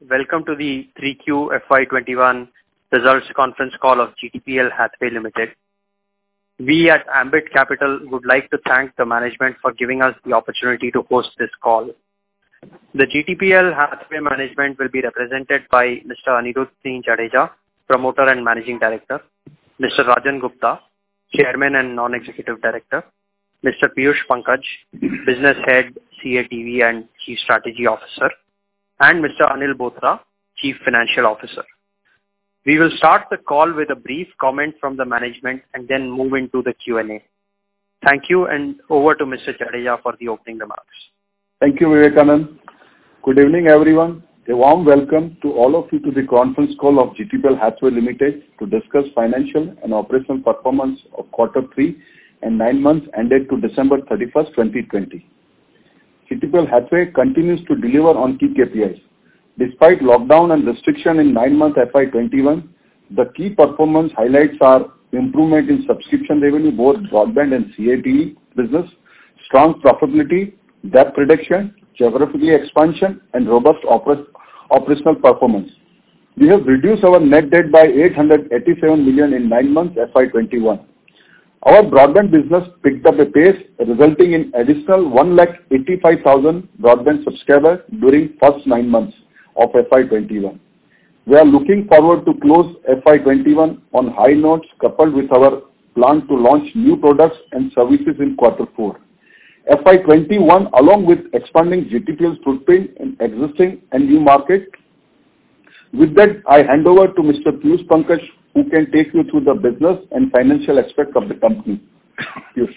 Welcome to the 3Q FY21 results conference call of GTPL Hathway Limited. We at Ambit Capital would like to thank the management for giving us the opportunity to host this call. The GTPL Hathway management will be represented by Mr. Anirudh Singh Jadeja, Promoter and Managing Director, Mr. Rajan Gupta, Chairman and Non-Executive Director, Mr. Piyush Pankaj, Business Head, CATV and Chief Strategy Officer, and Mr. Anil Bothra, Chief Financial Officer. We will start the call with a brief comment from the management and then move into the Q&A. Thank you, and over to Mr. Jadeja for the opening remarks. Thank you, Vivekanand. Good evening, everyone. A warm welcome to all of you to the conference call of GTPL Hathway Limited to discuss financial and operational performance of Q3 and 9 months ended to December 31st, 2020. GTPL Hathway continues to deliver on key KPIs. Despite lockdown and restriction in 9-month FY21, the key performance highlights are improvement in subscription revenue, both broadband and CATV business, strong profitability, debt reduction, geographical expansion, and robust operational performance. We have reduced our net debt by 887 million in 9 months FY21. Our broadband business picked up a pace, resulting in additional 185,000 broadband subscribers during first 9 months of FY21. We are looking forward to close FY21 on high notes, coupled with our plan to launch new products and services in Q4. FY21, along with expanding GTPL's footprint in existing and new markets. With that, I hand over to Mr. Piyush Pankaj, who can take you through the business and financial aspects of the company. Piyush.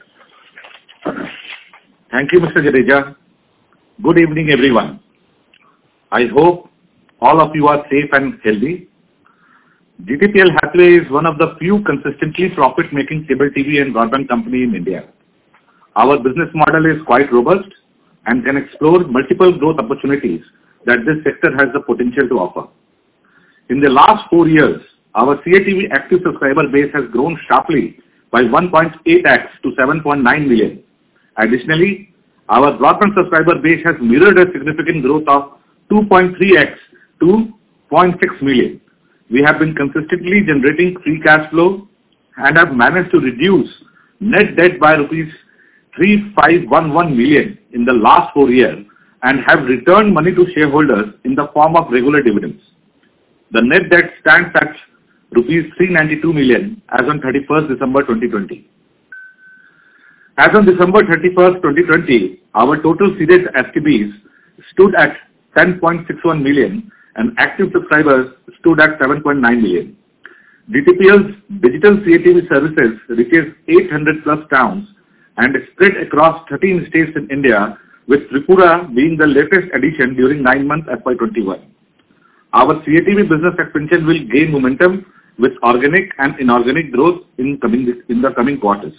Thank you, Mr. Jadeja. Good evening, everyone. I hope all of you are safe and healthy. GTPL Hathway is one of the few consistently profit-making cable TV and broadband company in India. Our business model is quite robust and can explore multiple growth opportunities that this sector has the potential to offer. In the last 4 years, our CATV active subscriber base has grown sharply by 1.8x to 7.9 million. Additionally, our broadband subscriber base has mirrored a significant growth of 2.3x to 0.6 million. We have been consistently generating free cash flow and have managed to reduce net debt by rupees 3,511 million in the last 4 years and have returned money to shareholders in the form of regular dividends. The net debt stands at rupees 392 million as on 31st December 2020. As on December 31st, 2020, our total seeded STBs stood at 10.61 million and active subscribers stood at 7.9 million. GTPL's digital CATV services reaches 800 plus towns and is spread across 13 states in India, with Tripura being the latest addition during 9 months FY21. Our CATV business expansion will gain momentum with organic and inorganic growth in the coming quarters.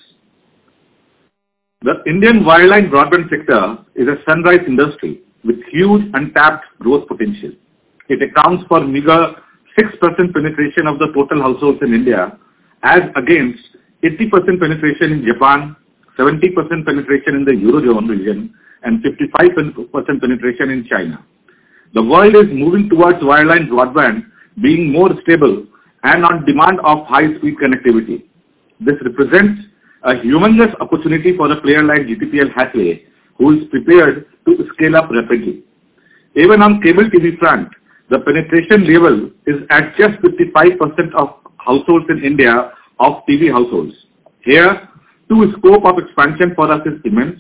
The Indian wireline broadband sector is a sunrise industry with huge untapped growth potential. It accounts for meager 6% penetration of the total households in India, as against 80% penetration in Japan, 70% penetration in the Eurozone region, and 55% penetration in China. The world is moving towards wireline broadband being more stable and on demand of high-speed connectivity. This represents a humongous opportunity for a player like GTPL Hathway, who is prepared to scale up rapidly. Even on cable TV front, the penetration level is at just 55% of households in India of TV households. Here, the scope of expansion for us is immense.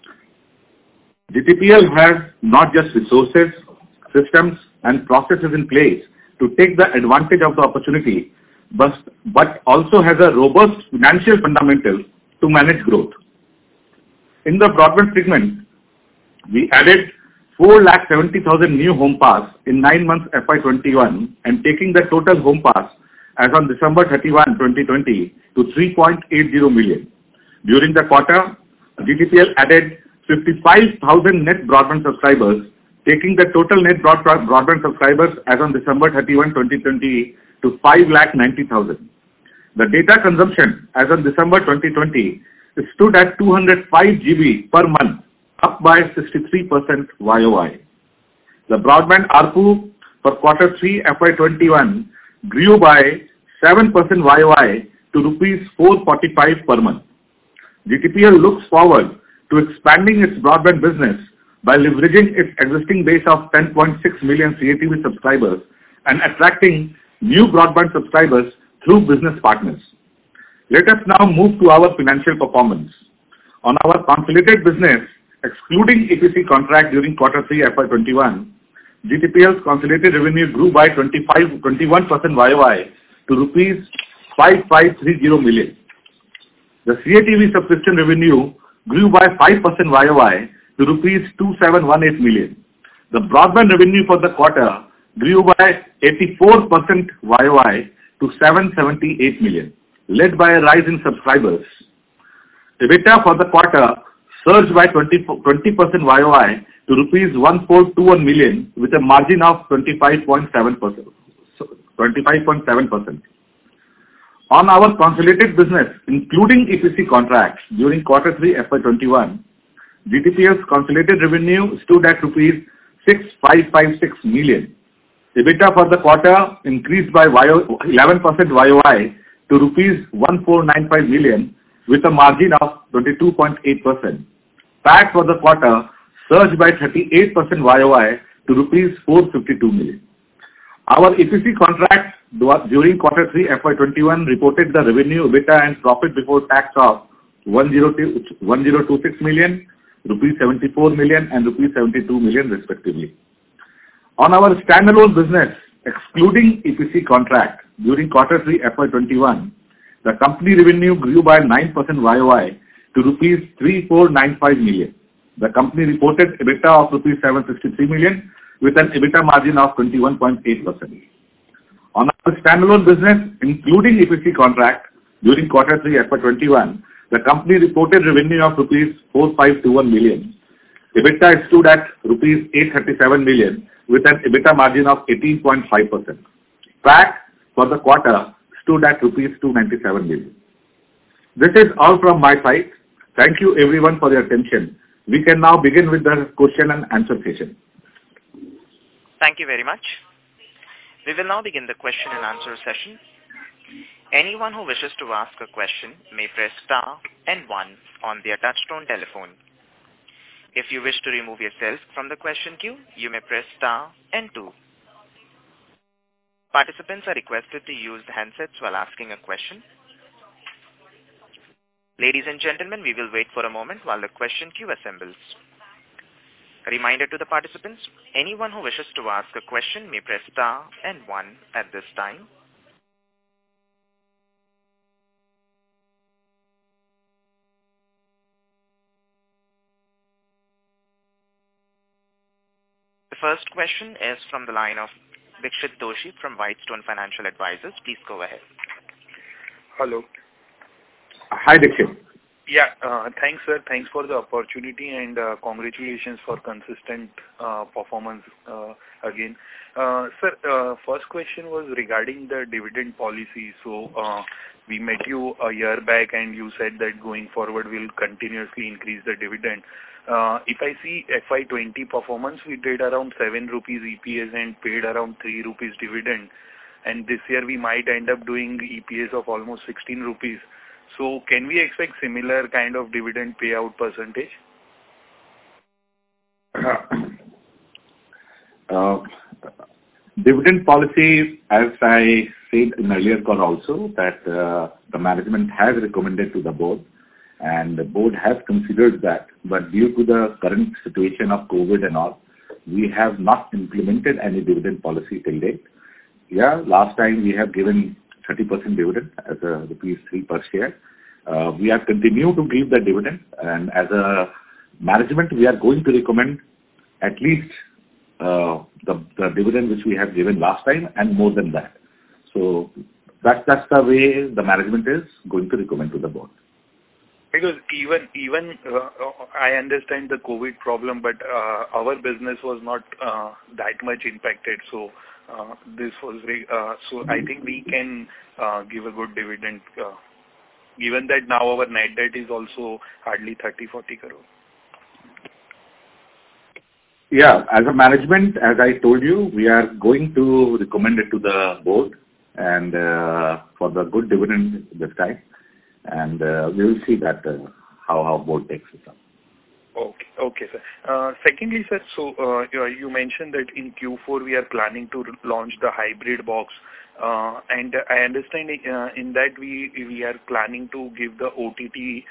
GTPL has not just resources, systems and processes in place to take the advantage of the opportunity, but also has a robust financial fundamental to manage growth. In the broadband segment, we added 470,000 new home pass in 9 months FY21 and taking the total home pass as on December 31, 2020 to 3.80 million. During the quarter, GTPL added 55,000 net broadband subscribers, taking the total net broadband subscribers as on December 31, 2020 to 5,90,000. The data consumption as on December 2020 stood at 205 GB per month, up by 63% YOY. The broadband ARPU for quarter 3 FY21 grew by 7% YOY to rupees 445 per month. GTPL looks forward to expanding its broadband business by leveraging its existing base of 10.6 million CATV subscribers and attracting new broadband subscribers through business partners. Let us now move to our financial performance. On our consolidated business, excluding EPC contract during quarter 3 FY21, GTPL's consolidated revenue grew by 21% YOY to rupees 5530 million. The CATV subscription revenue grew by 5% YOY to rupees 2718 million. The broadband revenue for the quarter grew by 84% YOY to 778 million, led by a rise in subscribers. EBITDA for the quarter surged by 20% YOY to rupees 1421 million with a margin of 25.7%. On our consolidated business, including EPC contracts during quarter 3 FY21, GTPL's consolidated revenue stood at rupees 6556 million. EBITDA for the quarter increased by 11% YOY to rupees 1495 million with a margin of 22.8%. PAT for the quarter surged by 38% YOY to rupees 452 million. Our EPC contract during quarter 3 FY21 reported the revenue, EBITDA and profit before tax of 1026 million, rupees 74 million and rupees 72 million respectively. On our standalone business, excluding EPC contract during quarter 3 FY21, the company revenue grew by 9% YOY to rupees 3495 million. The company reported EBITDA of rupees 763 million with an EBITDA margin of 21.8%. On our standalone business, including EPC contract during quarter 3 FY21, the company reported revenue of rupees 4521 million. EBITDA stood at rupees 837 million with an EBITDA margin of 18.5%. PAT for the quarter stood at rupees 297 million. This is all from my side. Thank you everyone for your attention. We can now begin with the question and answer session. Thank you very much. We will now begin the question and answer session. Anyone who wishes to ask a question may press star and 1 on their touchtone telephone. If you wish to remove yourself from the question queue, you may press star and 2. Participants are requested to use handsets while asking a question. Ladies and gentlemen, we will wait for a moment while the question queue assembles. A reminder to the participants, anyone who wishes to ask a question may press star and 1 at this time. The first question is from the line of Dixit Doshi from Whitestone Financial Advisors. Please go ahead. Hello. Hi Dixit. Yeah, thanks sir. Thanks for the opportunity and congratulations for consistent performance again. Sir, first question was regarding the dividend policy. So we met you a year back and you said that going forward we'll continuously increase the dividend. If I see FY20 performance, we did around 7 rupees EPS and paid around 3 rupees dividend. And this year we might end up doing EPS of almost 16 rupees. So can we expect similar kind of dividend payout percentage? Dividend policy, as I said in earlier call also, that the management has recommended to the board and the board has considered that, but due to the current situation of COVID and all, we have not implemented any dividend policy till date. Yeah, last time we have given 30% dividend as a rupees 3 per share. We have continued to give the dividend, and as a management we are going to recommend at least the dividend which we have given last time and more than that. So that's the way the management is going to recommend to the board. Because even I understand the COVID problem, but our business was not that much impacted. So this was so I think we can give a good dividend, given that now our net debt is also hardly 30-40 crore. Yeah, as a management, as I told you, we are going to recommend it to the board and for the good dividend this time, and we will see that how board takes it up. Okay, sir. Secondly, sir, so you mentioned that in Q4 we are planning to launch the hybrid box, and I understand in that we are planning to give the OTT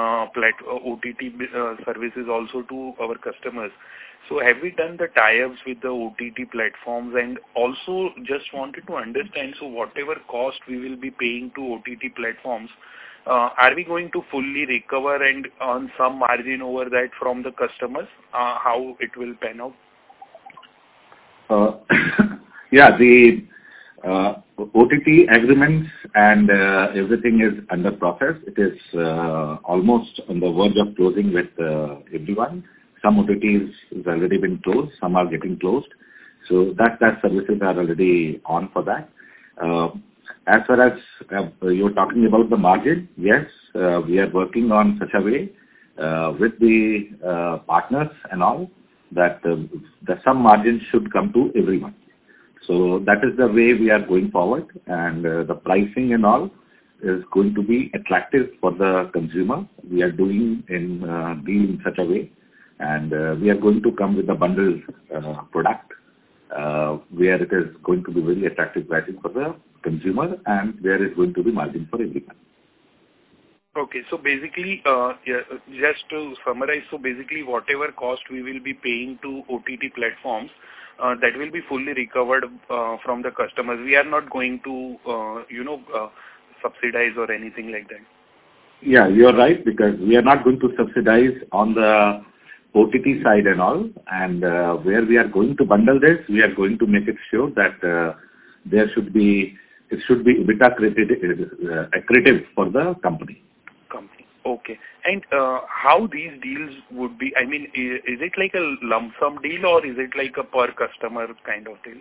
services also to our customers. So have we done the tie-ups with the OTT platforms? And also just wanted to understand, so whatever cost we will be paying to OTT platforms, are we going to fully recover and earn some margin over that from the customers? How it will pan out? Yeah, the OTT agreements and everything is under process. It is almost on the verge of closing with everyone. Some OTTs has already been closed, some are getting closed. So that services are already on for that. As far as you're talking about the margin, yes, we are working on such a way with the partners and all that some margin should come to everyone. So that is the way we are going forward, and the pricing and all is going to be attractive for the consumer. We are doing in deal in such a way, and we are going to come with a bundled product where it is going to be very attractive pricing for the consumer and where it's going to be margin for everyone. Okay, so basically, just to summarize, so basically whatever cost we will be paying to OTT platforms, that will be fully recovered from the customers. We are not going to, subsidize or anything like that. Yeah, you are right, because we are not going to subsidize on the OTT side and all, and where we are going to bundle this, we are going to make it sure that it should be EBITDA accretive for the company. Okay. And how these deals would be, I mean, is it like a lump sum deal or is it like a per customer kind of deal?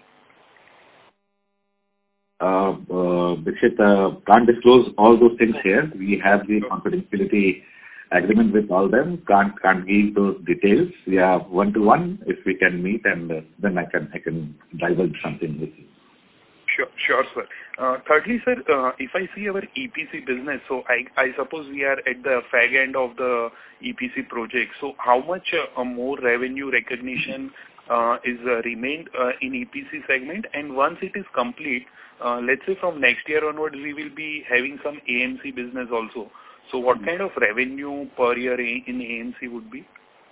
Dixit, can't disclose all those things here. We have the confidentiality agreement with all them. Can't give those details. We are one-to-one if we can meet, and then I can divulge something with you. Sure, sir. Thirdly, sir, if I see our EPC business, so I suppose we are at the fag end of the EPC project. So how much more revenue recognition is remained in EPC segment? And once it is complete, let's say from next year onwards, we will be having some AMC business also. So what kind of revenue per year in AMC would be?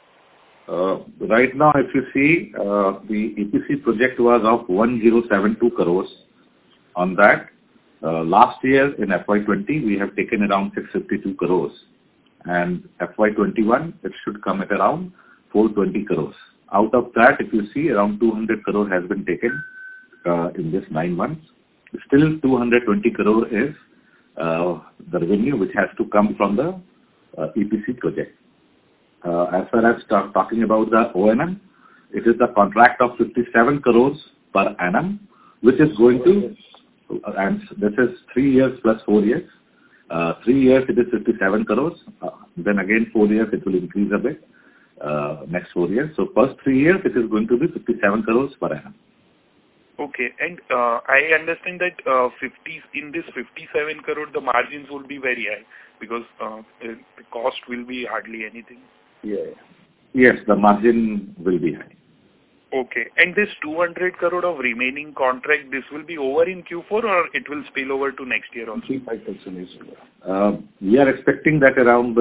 Right now, if you see, the EPC project was of 1072 crores. On that, last year in FY20, we have taken around 652 crores. And FY21, it should come at around 420 crores. Out of that, if you see, around 200 crore has been taken in this 9 months. Still 220 crore is the revenue which has to come from the EPC project. As far as talking about the O&M, it is the contract of 57 crores per annum, which is going to, and this is 3 years plus 4 years. 3 years it is 57 crores. Then again 4 years it will increase a bit. Next 4 years. So first 3 years it is going to be 57 crores per annum. Okay, and I understand that in this 57 crore the margins will be very high because the cost will be hardly anything. Yeah. Yes, the margin will be high. Okay, and this 200 crore of remaining contract, this will be over in Q4 or it will spill over to next year also? 95% is we are expecting that around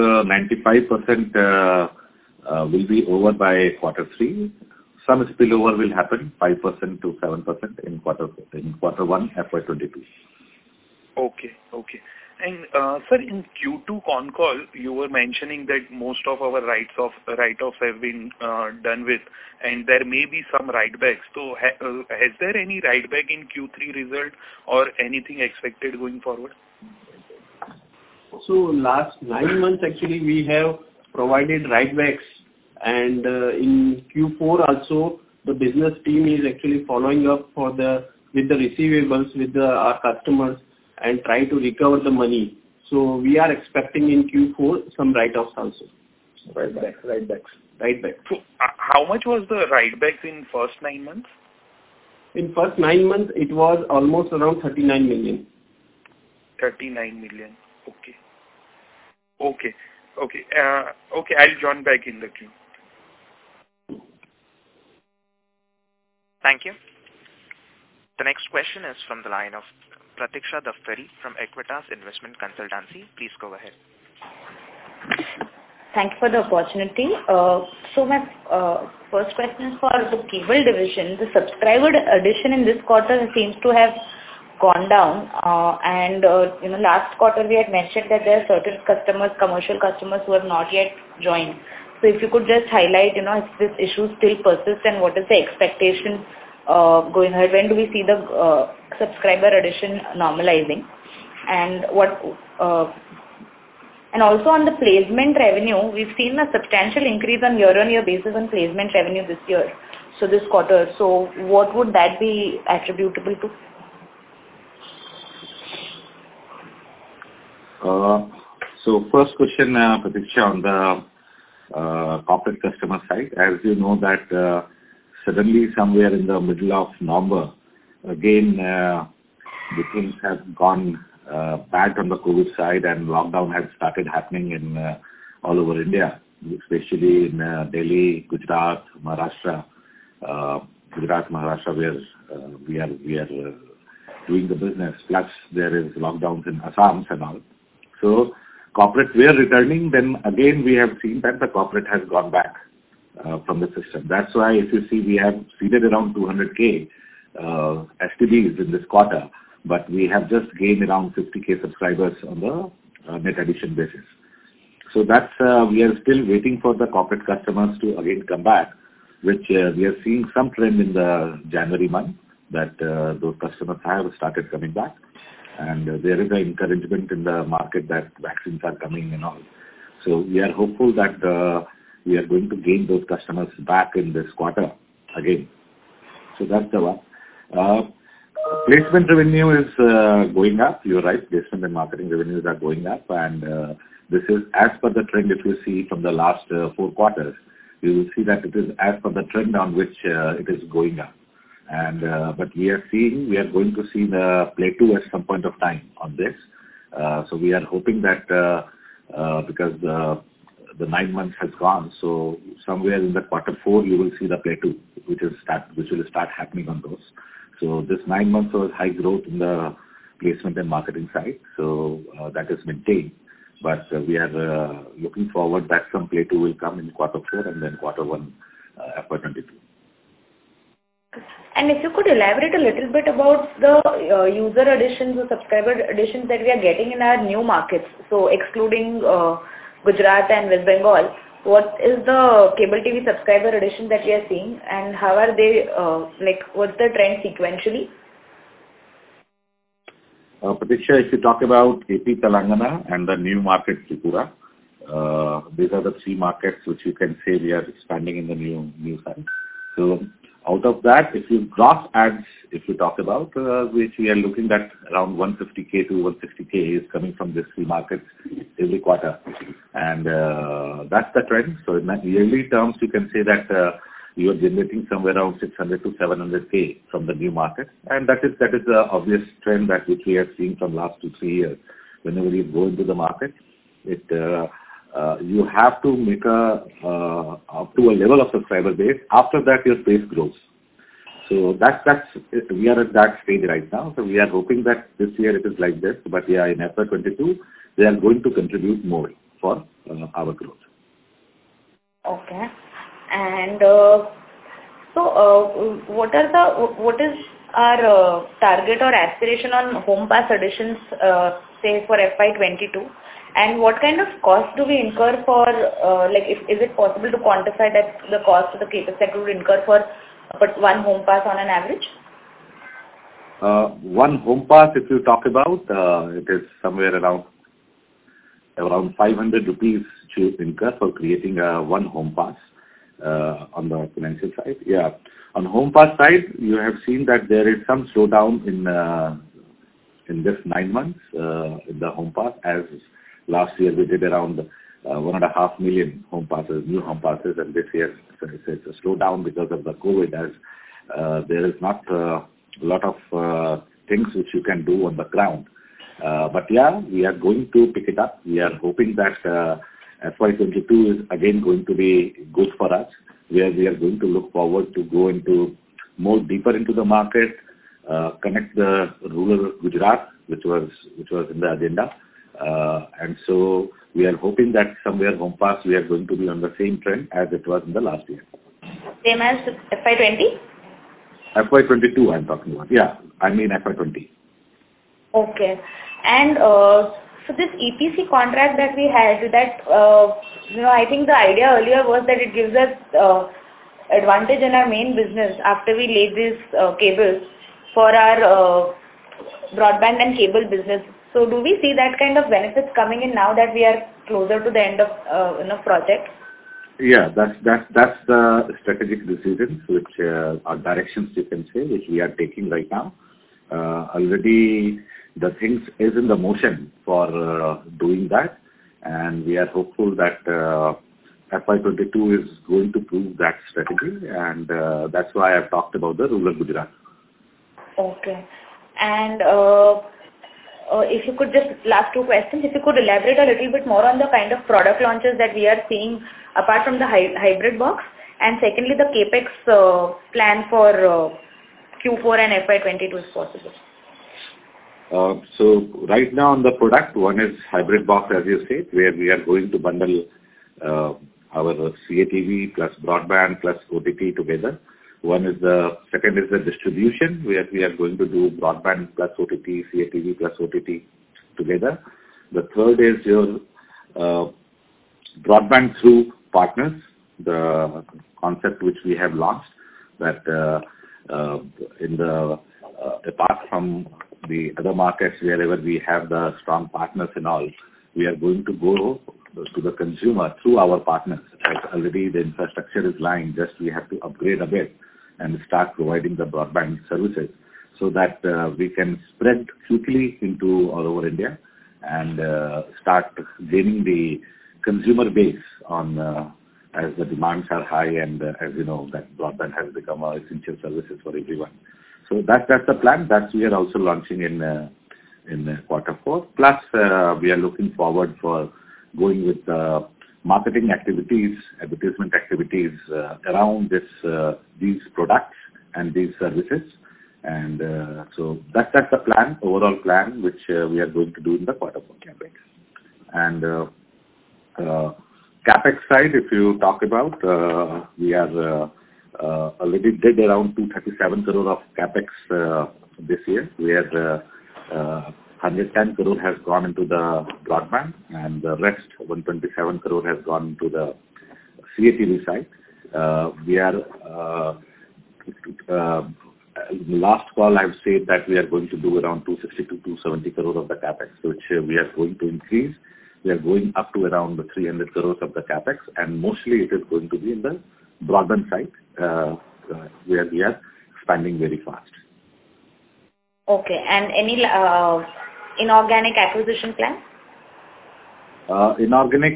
95% will be over by quarter 3. Some spillover will happen, 5% to 7% in quarter 1 FY22. Okay. And sir, in Q2 con call, you were mentioning that most of our write-offs have been done with, and there may be some write-backs. So has there any write-back in Q3 result or anything expected going forward? So last 9 months actually we have provided write-backs, and in Q4 also the business team is actually following up with the receivables with our customers and try to recover the money. So we are expecting in Q4 some write-offs also. Write-backs. write-backs. So, how much was the write-backs in first 9 months? In first 9 months, it was almost around 39 million. 39 million. Okay. I'll join back in the queue. Thank you. The next question is from the line of Pratiksha Daftari from Equitas Investment Consultancy. Please go ahead. Thanks for the opportunity. So my first question is for the cable division. The subscriber addition in this quarter seems to have gone down. Last quarter we had mentioned that there are certain customers, commercial customers, who have not yet joined. So if you could just highlight, if this issue still persists and what is the expectation going ahead? When do we see the subscriber addition normalizing? And also on the placement revenue, we've seen a substantial increase on year-on-year basis on placement revenue this year. So this quarter. So what would that be attributable to? So first question, Pratiksha, on the corporate customer side. As you know that suddenly somewhere in the middle of November, again, the things have gone bad on the COVID side, and lockdown has started happening in all over India, especially in Delhi, Gujarat, Maharashtra. Gujarat, Maharashtra, where we are doing the business. Plus there is lockdowns in Assam and all. So corporate were returning, then again we have seen that the corporate has gone back from the system. That's why if you see, we have seeded around 200K STDs in this quarter, but we have just gained around 50K subscribers on the net addition basis. So that's we are still waiting for the corporate customers to again come back, which we are seeing some trend in the January month that those customers have started coming back. And there is an encouragement in the market that vaccines are coming and all. So we are hopeful that we are going to gain those customers back in this quarter again. So that's the one. Placement revenue is going up. You're right. Placement and marketing revenues are going up. And this is as per the trend. If you see from the last 4 quarters, you will see that it is as per the trend on which it is going up. And but we are going to see the Play 2 at some point of time on this. So we are hoping that because the 9 months has gone, so somewhere in the quarter 4 you will see the Play 2, which will start happening on those. So this 9 months was high growth in the placement and marketing side. So that is maintained. But we are looking forward that some Play 2 will come in quarter 4 and then quarter 1 FY22. And if you could elaborate a little bit about the user additions or subscriber additions that we are getting in our new markets, so excluding Gujarat and West Bengal, what is the cable TV subscriber addition that we are seeing, and how are they, what's the trend sequentially? Pratiksha, if you talk about AP Telangana and the new market Tripura, these are the 3 markets which you can say we are expanding in the new side. So out of that, if you gross adds, if you talk about, which we are looking at around 150K to 160K is coming from these 3 markets every quarter. And that's the trend. So in yearly terms, you can say that you are generating somewhere around 600 to 700K from the new market. And that is the obvious trend that which we have seen from last 2-3 years. Whenever you go into the market, you have to make up to a level of subscriber base. After that, your base grows. So we are at that stage right now. So we are hoping that this year it is like this. But yeah, in FY22, they are going to contribute more for our growth. Okay. And what is our target or aspiration on home pass additions, say for FY22? And what kind of cost do we incur for, is it possible to quantify that the cost of the cables that we would incur for one home pass on an average? One home pass, if you talk about, it is somewhere around 500 rupees to incur for creating one home pass on the financial side. Yeah. On home pass side, you have seen that there is some slowdown in this 9 months in the home pass, as last year we did around 1.5 million home passes, new home passes, and this year it's a slowdown because of the COVID, as there is not a lot of things which you can do on the ground. But yeah, we are going to pick it up. We are hoping that FY22 is again going to be good for us, where we are going to look forward to go into more deeper into the market, connect the rural Gujarat, which was in the agenda. And so we are hoping that somewhere home pass we are going to be on the same trend as it was in the last year. Same as FY20? FY22 I'm talking about. Yeah, I mean FY20. Okay. And so this EPC contract that we had, that, I think the idea earlier was that it gives us advantage in our main business after we lay these cables for our broadband and cable business. So do we see that kind of benefits coming in now that we are closer to the end of project? Yeah, that's the strategic decisions which are directions you can say which we are taking right now. Already the things is in the motion for doing that, and we are hopeful that FY22 is going to prove that strategy, and that's why I've talked about the rural Gujarat. Okay. And if you could just, last two questions, if you could elaborate a little bit more on the kind of product launches that we are seeing apart from the hybrid box, and secondly the capex plan for Q4 and FY22 if possible. So right now on the product, one is hybrid box, as you said, where we are going to bundle our CATV plus broadband plus OTT together. Second is the distribution, where we are going to do broadband plus OTT, CATV plus OTT together. The third is your broadband through partners, the concept which we have launched, that apart from the other markets wherever we have the strong partners and all, we are going to go to the consumer through our partners. As already the infrastructure is lying, just we have to upgrade a bit and start providing the broadband services so that we can spread quickly into all over India and start gaining the consumer base on as the demands are high, and as you know that broadband has become an essential services for everyone. So that's the plan. That we are also launching in Q4. Plus we are looking forward for going with marketing activities, advertisement activities around these products and these services. And so that's the plan, overall plan, which we are going to do in the Q4 capex. And capex side, if you talk about, we are already did around 237 crore of capex this year, where 110 crore has gone into the broadband, and the rest 127 crore has gone into the CATV side. We are in the last call I've said that we are going to do around 260 to 270 crore of the capex, which we are going to increase. We are going up to around the 300 crores of the capex, and mostly it is going to be in the broadband side, where we are expanding very fast. Okay, and any inorganic acquisition plan? Inorganic,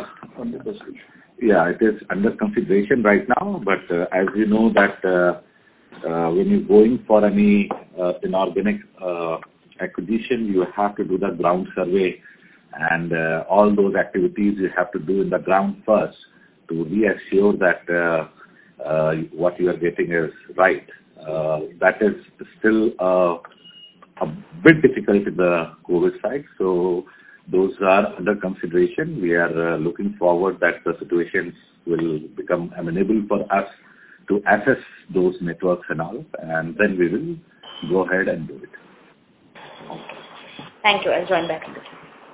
yeah, it is under consideration right now, but as you know that when you're going for any inorganic acquisition, you have to do the ground survey, and all those activities you have to do in the ground first to reassure that what you are getting is right. That is still a bit difficult in the COVID side, so those are under consideration. We are looking forward that the situations will become amenable for us to access those networks and all, and then we will go ahead and do it. Okay. Thank you. I'll join back in the queue.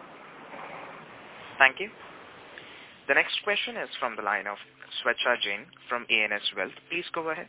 Thank you. The next question is from the line of Swechha Jain from ANS Wealth. Please go ahead.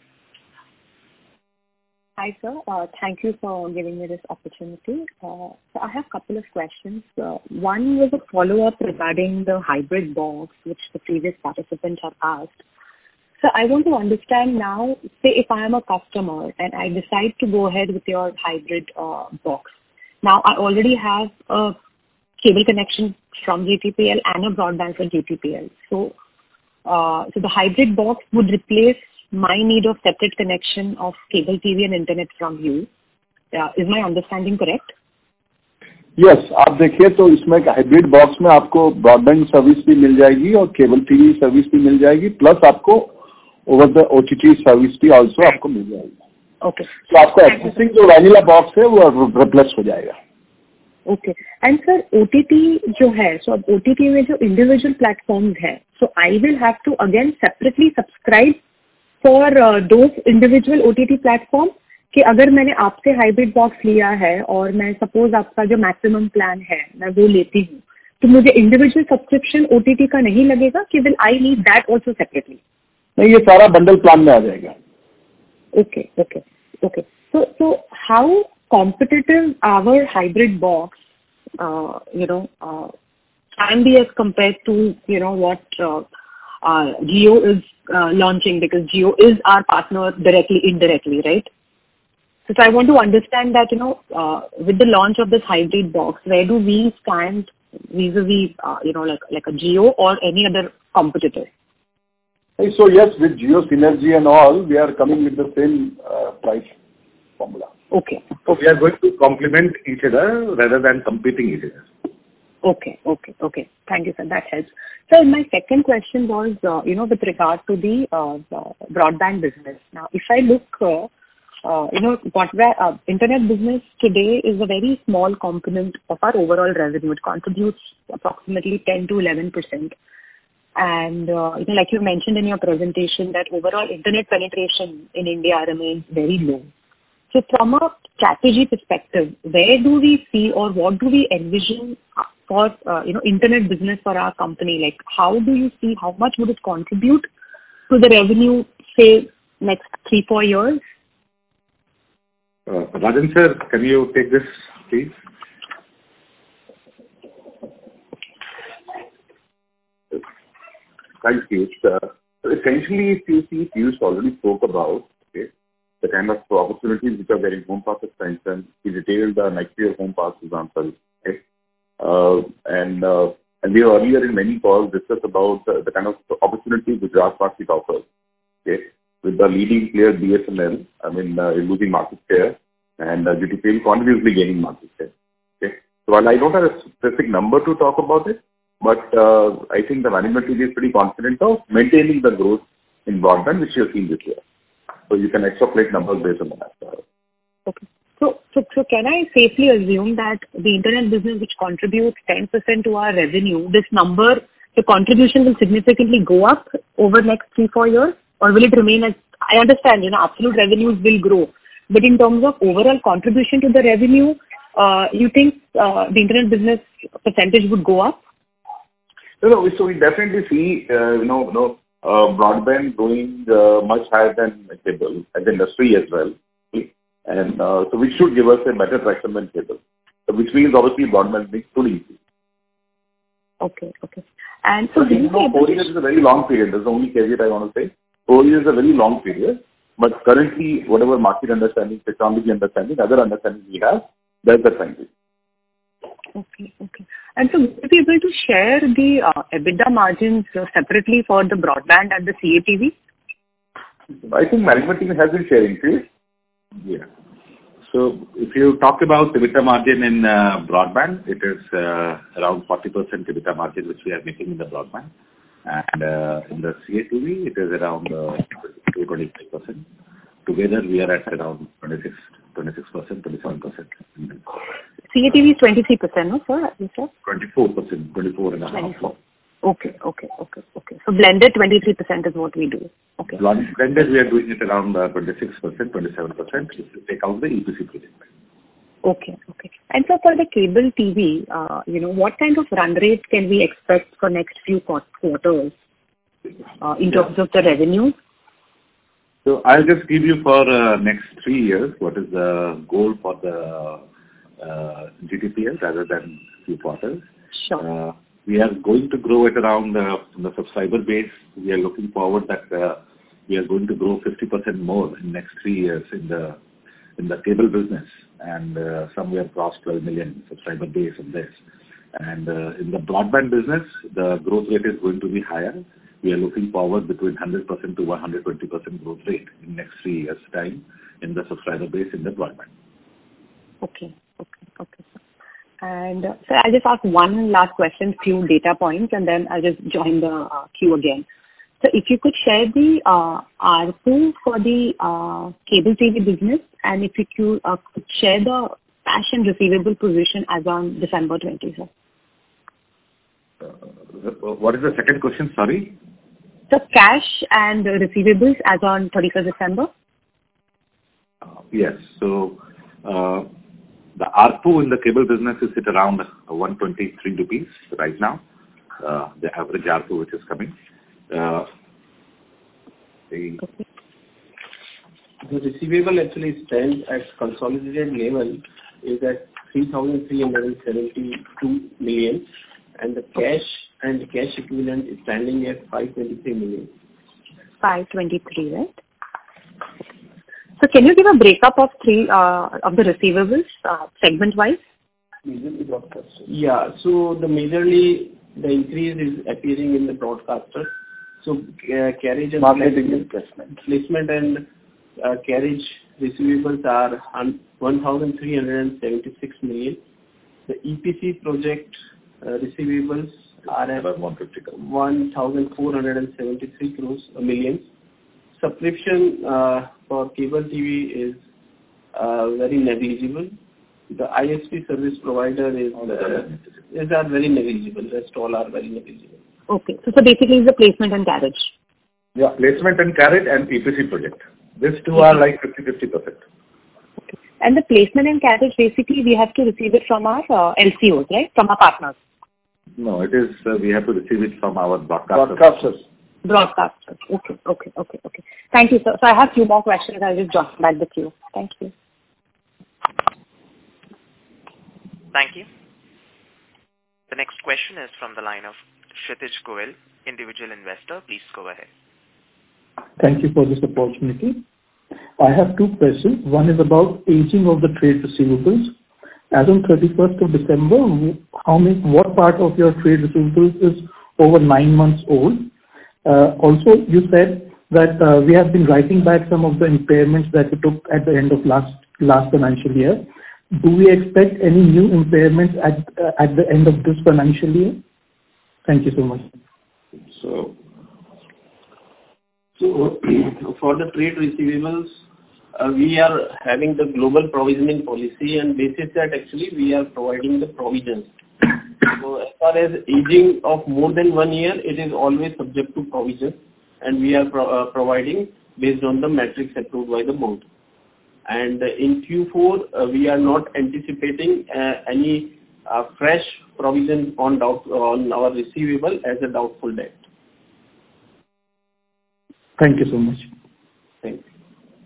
Hi, sir. Thank you for giving me this opportunity. So I have a couple of questions. One was a follow-up regarding the hybrid box, which the previous participants have asked. So I want to understand now, say if I am a customer and I decide to go ahead with your hybrid box. Now I already have a cable connection from GTPL and a broadband for GTPL. So the hybrid box would replace my need of separate connection of cable TV and internet from you. Is my understanding correct? Yes, आप देखिए तो इसमें hybrid box में आपको broadband service भी मिल जाएगी और cable TV service भी मिल जाएगी, प्लस आपको ओवर द OTT सर्विस भी ऑल्सो आपको मिल जाएगी. ओके, तो आपका एक्सिस्टिंग जो वैनिला बॉक्स है वो रिप्लेस हो जाएगा. ओके. एंड सर OTT जो है, सो अब OTT में जो इंडिविजुअल प्लेटफॉर्म्स है, so I will have to again separately subscribe for those individual OTT platform, कि अगर मैंने आपसे हाइब्रिड बॉक्स लिया है और मैं सपोज आपका जो मैक्सिमम प्लान है मैं वो लेती हूँ, तो मुझे इंडिविजुअल सब्सक्रिप्शन OTT का नहीं लगेगा कि will I need that also separately? नहीं, ये सारा बंडल प्लान में आ जाएगा. Okay okay okay. So how competitive our hybrid box can be as compared to what Jio is launching, because Jio is our partner directly, indirectly, right? So I want to understand that, with the launch of this hybrid box, where do we stand vis-a-vis, like a Jio or any other competitor? So yes, with Jio synergy and all, we are coming with the same price formula. Okay. So we are going to complement each other rather than competing each other. Okay. Thank you, sir. That helps. So my second question was, with regard to the broadband business. Now, if I look, internet business today is a very small component of our overall revenue. It contributes approximately 10 to 11%. And, like you mentioned in your presentation, that overall internet penetration in India remains very low. So from a strategy perspective, where do we see or what do we envision for, internet business for our company? Like, how do you see, how much would it contribute to the revenue, say, next 3-4 years? Rajan sir, can you take this, please? Thank you. Essentially, if you see, Piyush already spoke about the kind of opportunities which are there in home pass extension. He detailed the next year home pass example. And we have earlier in many calls discussed about the kind of opportunities which Gujarat Market offers. With the leading player BSNL, losing market share, and GTPL continuously gaining market share. So while I don't have a specific number to talk about it, but I think the management team is pretty confident of maintaining the growth in broadband which you have seen this year. So you can extrapolate numbers based on that. Okay. So can I safely assume that the internet business, which contributes 10% to our revenue, this number, the contribution will significantly go up over the next 3-4 years? Or will it remain as, I understand, absolute revenues will grow. But in terms of overall contribution to the revenue, you think the internet business percentage would go up? No, so we definitely see, broadband growing much higher than cable as industry as well. And so which should give us a better traction than cable. So which means obviously broadband being too easy. Okay. And so 4 years is a very long period. That's the only caveat I want to say. 4 years is a very long period. But currently, whatever market understanding, technology understanding, other understanding we have, that's the trend. Okay. And so would you be able to share the EBITDA margins separately for the broadband and the CATV? I think management team has been sharing it. Yeah. So if you talk about EBITDA margin in broadband, it is around 40% EBITDA margin which we are making in the broadband. And in the CATV, it is around 25%. Together, we are at around 26%, 27%. CATV is 23%, no, sir? You said? 24%, 24.5%. Okay. So blended 23% is what we do. Okay. Blended, we are doing it around 26%, 27%, if you take out the EPC project. Okay. And so for the cable TV, what kind of run rate can we expect for next few quarters in terms of the revenue? So I'll just give you for next 3 years what is the goal for the GTPL rather than few quarters. Sure. We are going to grow at around the subscriber base. We are looking forward that we are going to grow 50% more in next 3 years in the cable business, and somewhere across 12 million subscriber base on this. And in the broadband business, the growth rate is going to be higher. We are looking forward between 100% to 120% growth rate in next 3 years' time in the subscriber base in the broadband. Okay. And so I'll just ask one last question, few data points, and then I'll just join the queue again. So if you could share the ARPU for the cable TV business, and if you could share the cash and receivable position as on December 20, sir. What is the second question? Sorry. So cash and receivables as on 31st December? Yes. So the ARPU in the cable business is at around 123 rupees right now, the average ARPU which is coming. The receivable actually stands at consolidated level is at 3,372 million, and the cash and cash equivalent is standing at 523 million. 523, right? So can you give a breakup of of the receivables segment-wise? Yeah. So the increase is appearing in the broadcaster. So carriage and placement and carriage receivables are 1,376 million. The EPC project receivables are at 1,473 million. Subscription for cable TV is very negligible. The ISP service provider is very negligible. Rest all are very negligible. Okay. So basically it's the placement and carriage. Yeah, placement and carriage and EPC project. These two are like 50-50%. Okay. And the placement and carriage, basically we have to receive it from our LCOs, right? From our partners. No, it is we have to receive it from our broadcasters. Broadcasters. Okay. Thank you, sir. So I have few more questions. I'll just join back the queue. Thank you. Thank you. The next question is from the line of Kshitij Goel, individual investor. Please go ahead. Thank you for this opportunity. I have two questions. One is about aging of the trade receivables. As on 31st of December, what part of your trade receivables is over 9 months old? Also, you said that we have been writing back some of the impairments that we took at the end of last financial year. Do we expect any new impairments at the end of this financial year? Thank you so much. So for the trade receivables, we are having the global provisioning policy, and basis that actually we are providing the provisions. So as far as aging of more than 1 year, it is always subject to provision, and we are providing based on the metrics approved by the board. And in Q4, we are not anticipating any fresh provision on our receivable as a doubtful debt. Thank you so much. Thank you.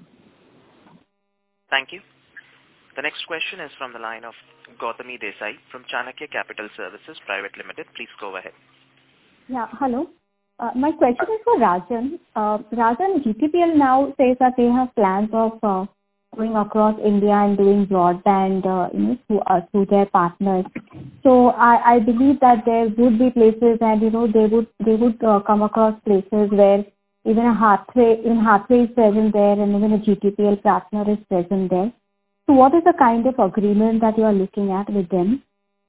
Thank you. The next question is from the line of Gautami Desai from Chanakya Capital Services Private Limited. Please go ahead. Yeah, hello. My question is for Rajan. Rajan, GTPL now says that they have plans of going across India and doing broadband through their partners. So I believe that there would be places, and they would come across places where even Hathway is present there, and even a GTPL partner is present there. So what is the kind of agreement that you are looking at with them?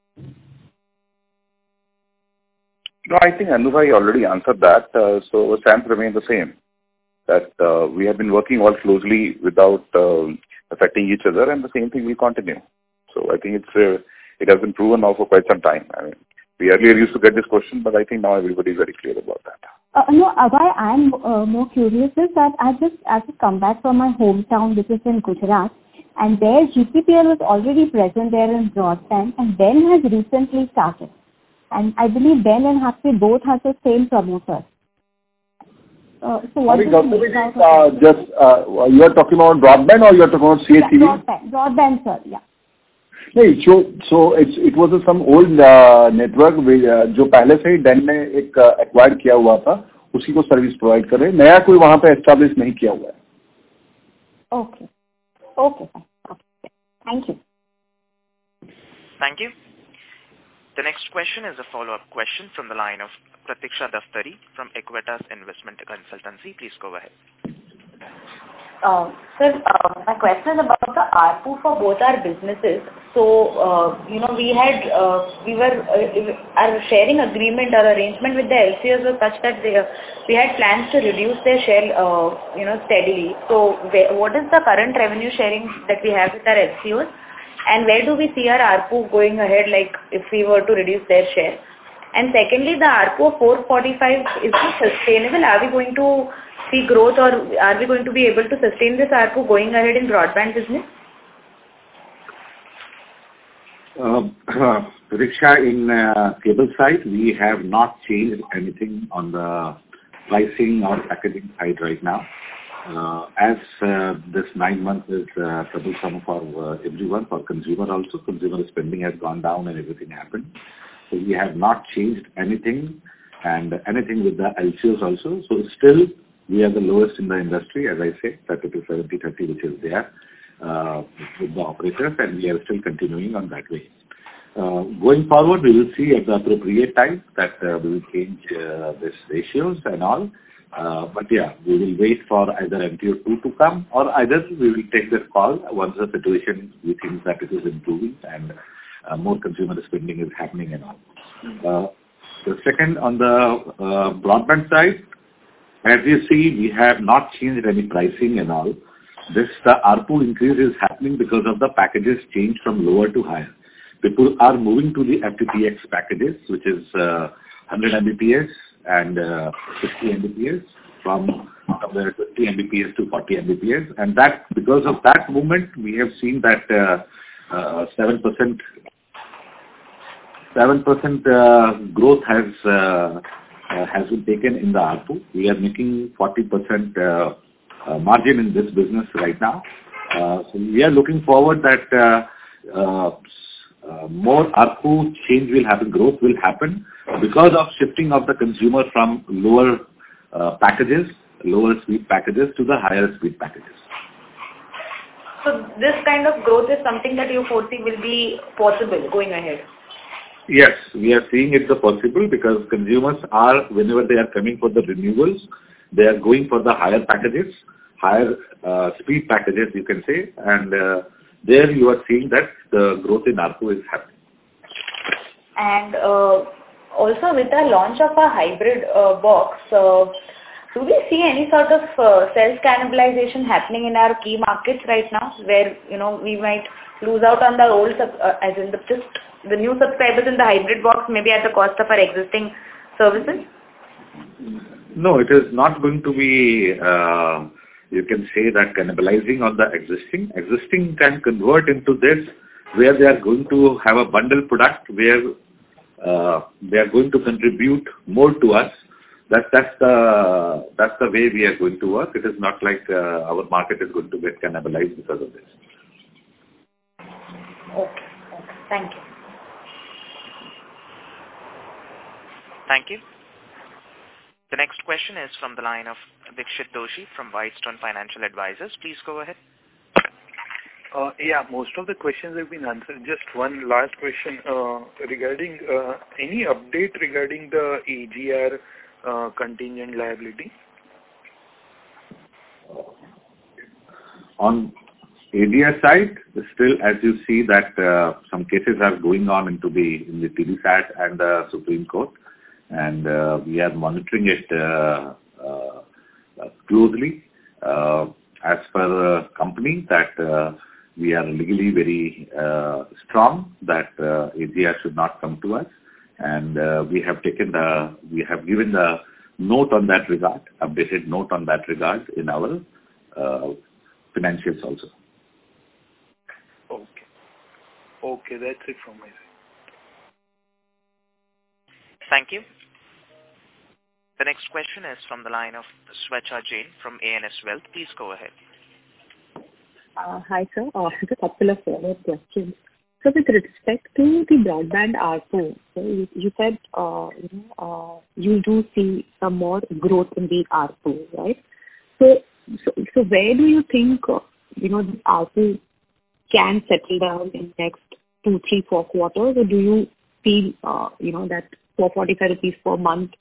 No, I think Anubhai already answered that. So stance remains the same, that we have been working all closely without affecting each other, and the same thing will continue. So I think it has been proven now for quite some time. I mean, we earlier used to get this question, but I think now everybody is very clear about that. No, Abhay, I'm more curious is that I just come back from my hometown, which is in Gujarat, and there GTPL was already present there in broadband, and Ben has recently started. And I believe Ben and Hathway both have the same promoter. So what is you are talking about broadband or you are talking about CATV? Yeah, broadband, sir, yeah. नहीं, so it was some old network जो पहले से ही Dan ने एक acquire किया हुआ था, उसी को सर्विस प्रोवाइड कर रहे हैं, नया कोई वहाँ पे एस्टैब्लिश नहीं किया हुआ है. Okay, thank you. Thank you. The next question is a follow-up question from the line of Pratiksha Daftari from Equitas Investment Consultancy. Please go ahead. Sir, my question is about the ARPU for both our businesses. So, we were our sharing agreement or arrangement with the LCOs was such that we had plans to reduce their share, steadily. So, what is the current revenue sharing that we have with our LCOs, and where do we see our ARPU going ahead? Like, if we were to reduce their share. And secondly, the ARPU of 445 is it sustainable? Are we going to see growth, or are we going to be able to sustain this ARPU going ahead in broadband business? Riksha, in cable side, we have not changed anything on the pricing or packaging side right now. As this 9 months is troublesome for everyone, for consumer also, consumer spending has gone down and everything happened. So we have not changed anything, and anything with the LCOs also. So still, we are the lowest in the industry, as I say, 30 to 70, 30, which is there with the operators, and we are still continuing on that way. Going forward, we will see at the appropriate time that we will change these ratios and all. But yeah, we will wait for either MTO 2 to come, or either we will take this call once the situation we think that it is improving and more consumer spending is happening and all. The second, on the broadband side, as you see, we have not changed any pricing and all. The ARPU increase is happening because of the packages change from lower to higher. People are moving to the FTTX packages, which is 100 Mbps and 50 Mbps, from somewhere 50 Mbps to 40 Mbps. And that, because of that movement, we have seen that 7% growth has been taken in the ARPU. We are making 40% margin in this business right now. So we are looking forward that more ARPU change will happen, growth will happen because of shifting of the consumer from lower packages, lower speed packages to the higher speed packages. So this kind of growth is something that you foresee will be possible going ahead? Yes, we are seeing it's possible because consumers are, whenever they are coming for the renewals, they are going for the higher packages, higher speed packages, you can say, and there you are seeing that the growth in ARPU is happening. And also with the launch of a hybrid box, do we see any sort of self-cannibalization happening in our key markets right now, where we might lose out on the old, as in the new subscribers in the hybrid box, maybe at the cost of our existing services? No, it is not going to be, you can say that cannibalizing on the existing. Existing can convert into this, where they are going to have a bundle product, where they are going to contribute more to us. That's the way we are going to work. It is not like our market is going to get cannibalized because of this. Okay. Thank you. Thank you. The next question is from the line of Dixit Doshi from Whitestone Financial Advisors. Please go ahead. Yeah, most of the questions have been answered. Just one last question regarding any update regarding the AGR contingent liability? On AGR side, still as you see that some cases are going on in the TDSAT and the Supreme Court, and we are monitoring it closely. As per the company, that we are legally very strong that AGR should not come to us, and we have given the note on that regard, updated note on that regard in our financials also. Okay, that's it from my side. Thank you. The next question is from the line of Swecha Jain from ANS Wealth. Please go ahead. Hi, sir. I have a couple of follow-up questions. So with respect to the broadband ARPU, so you said you do see some more growth in the ARPU, right? So where do you think the ARPU can settle down in next 2, 3, 4 quarters, or do you feel, that 445 rupees per month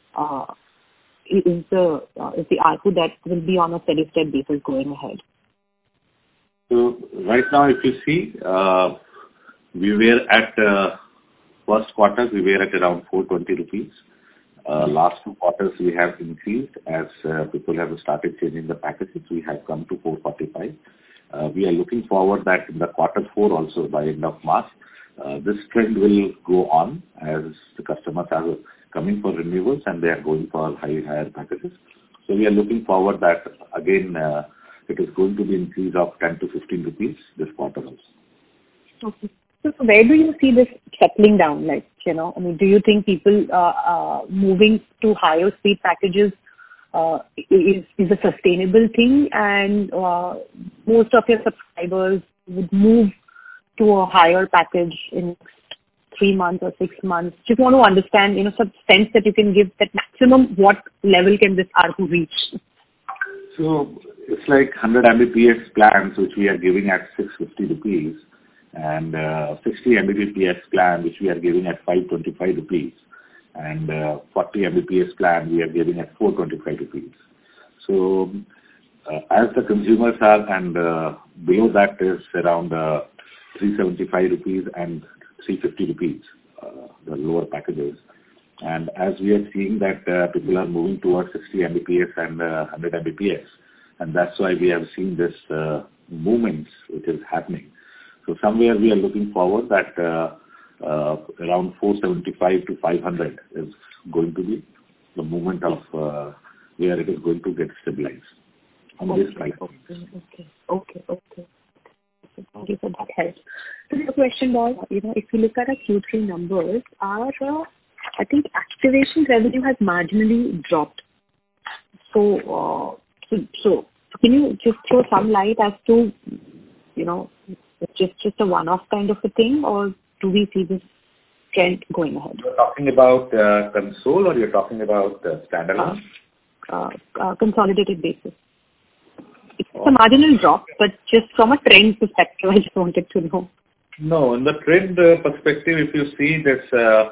is the ARPU that will be on a steady-state basis going ahead? So right now, if you see, we were at first quarter, we were at around 420 rupees. Last 2 quarters, we have increased as people have started changing the packages. We have come to 445. We are looking forward that in the quarter 4 also, by end of March, this trend will go on as the customers are coming for renewals and they are going for higher packages. So we are looking forward that again it is going to be increase of 10 to 15 rupees this quarter also. Okay. So where do you see this settling down? Do you think people moving to higher speed packages is a sustainable thing, and most of your subscribers would move to a higher package in 3 months or 6 months? Just want to understand, some sense that you can give that maximum what level can this ARPU reach? So it's like 100 Mbps plans which we are giving at 650 rupees and 60 Mbps plan which we are giving at 525 rupees and 40 Mbps plan we are giving at 425 rupees. So as the consumers are and below that is around 375 rupees and 350 rupees, the lower packages. And as we are seeing that people are moving towards 60 Mbps and 100 Mbps, and that's why we have seen this movements which is happening. So somewhere we are looking forward that around 475 to 500 is going to be the movement of where it is going to get stabilized on this price. Okay. Thank you for that help. So the question was, if you look at our Q3 numbers, I think activation revenue has marginally dropped. So can you just throw some light as to, it's just a one-off kind of a thing, or do we see this trend going ahead? You're talking about console or you're talking about standalone? Consolidated basis. It's a marginal drop, but just from a trend perspective, I just wanted to know. No, in the trend perspective, if you see this,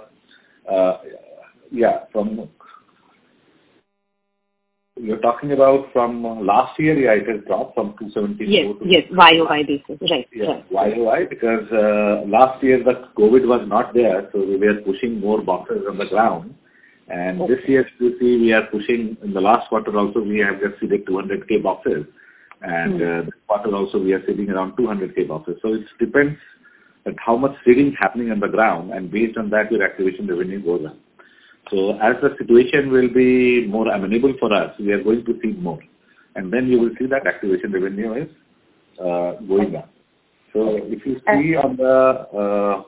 you're talking about from last year, it has dropped from 274 Yes, YOY basis, right. Yeah, YOY, because last year the COVID was not there, so we were pushing more boxes on the ground. And this year, you see, we are pushing, in the last quarter also, we have just seeded 200K boxes. And this quarter also, we are seeding around 200K boxes. So it depends on how much seeding is happening on the ground, and based on that, your activation revenue goes up. So as the situation will be more amenable for us, we are going to seed more. And then you will see that activation revenue is going up. So if you see on the...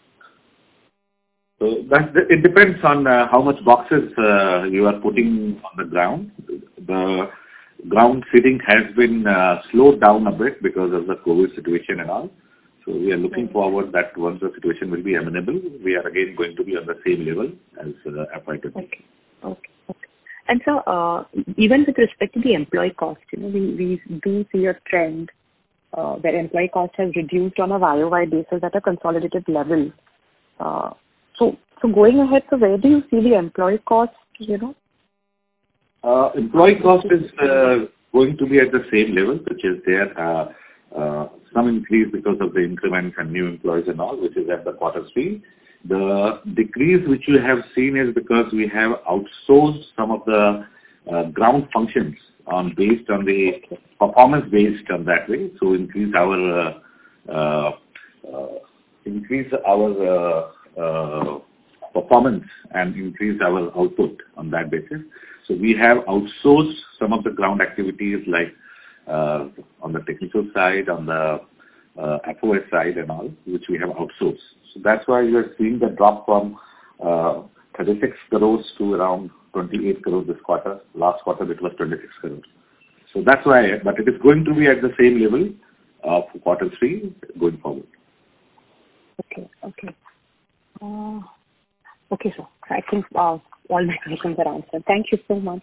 it depends on how much boxes you are putting on the ground. The ground seeding has been slowed down a bit because of the COVID situation and all. So we are looking forward that once the situation will be amenable, we are again going to be on the same level as FY20. Okay. And so even with respect to the employee cost, we do see a trend where employee cost has reduced on a YOY basis at a consolidated level. So going ahead, so where do you see the employee cost, Employee cost is going to be at the same level, which is there. Some increase because of the increments and new employees and all, which is at the quarter 3. The decrease which you have seen is because we have outsourced some of the ground functions based on the performance based on that way. So increase our performance and increase our output on that basis. So we have outsourced some of the ground activities like on the technical side, on the FOS side and all, which we have outsourced. So that's why you are seeing the drop from 36 crores to around 28 crores this quarter. Last quarter it was 26 crores. So that's why, but it is going to be at the same level of quarter 3 going forward. Okay, sir. I think all my questions are answered. Thank you so much.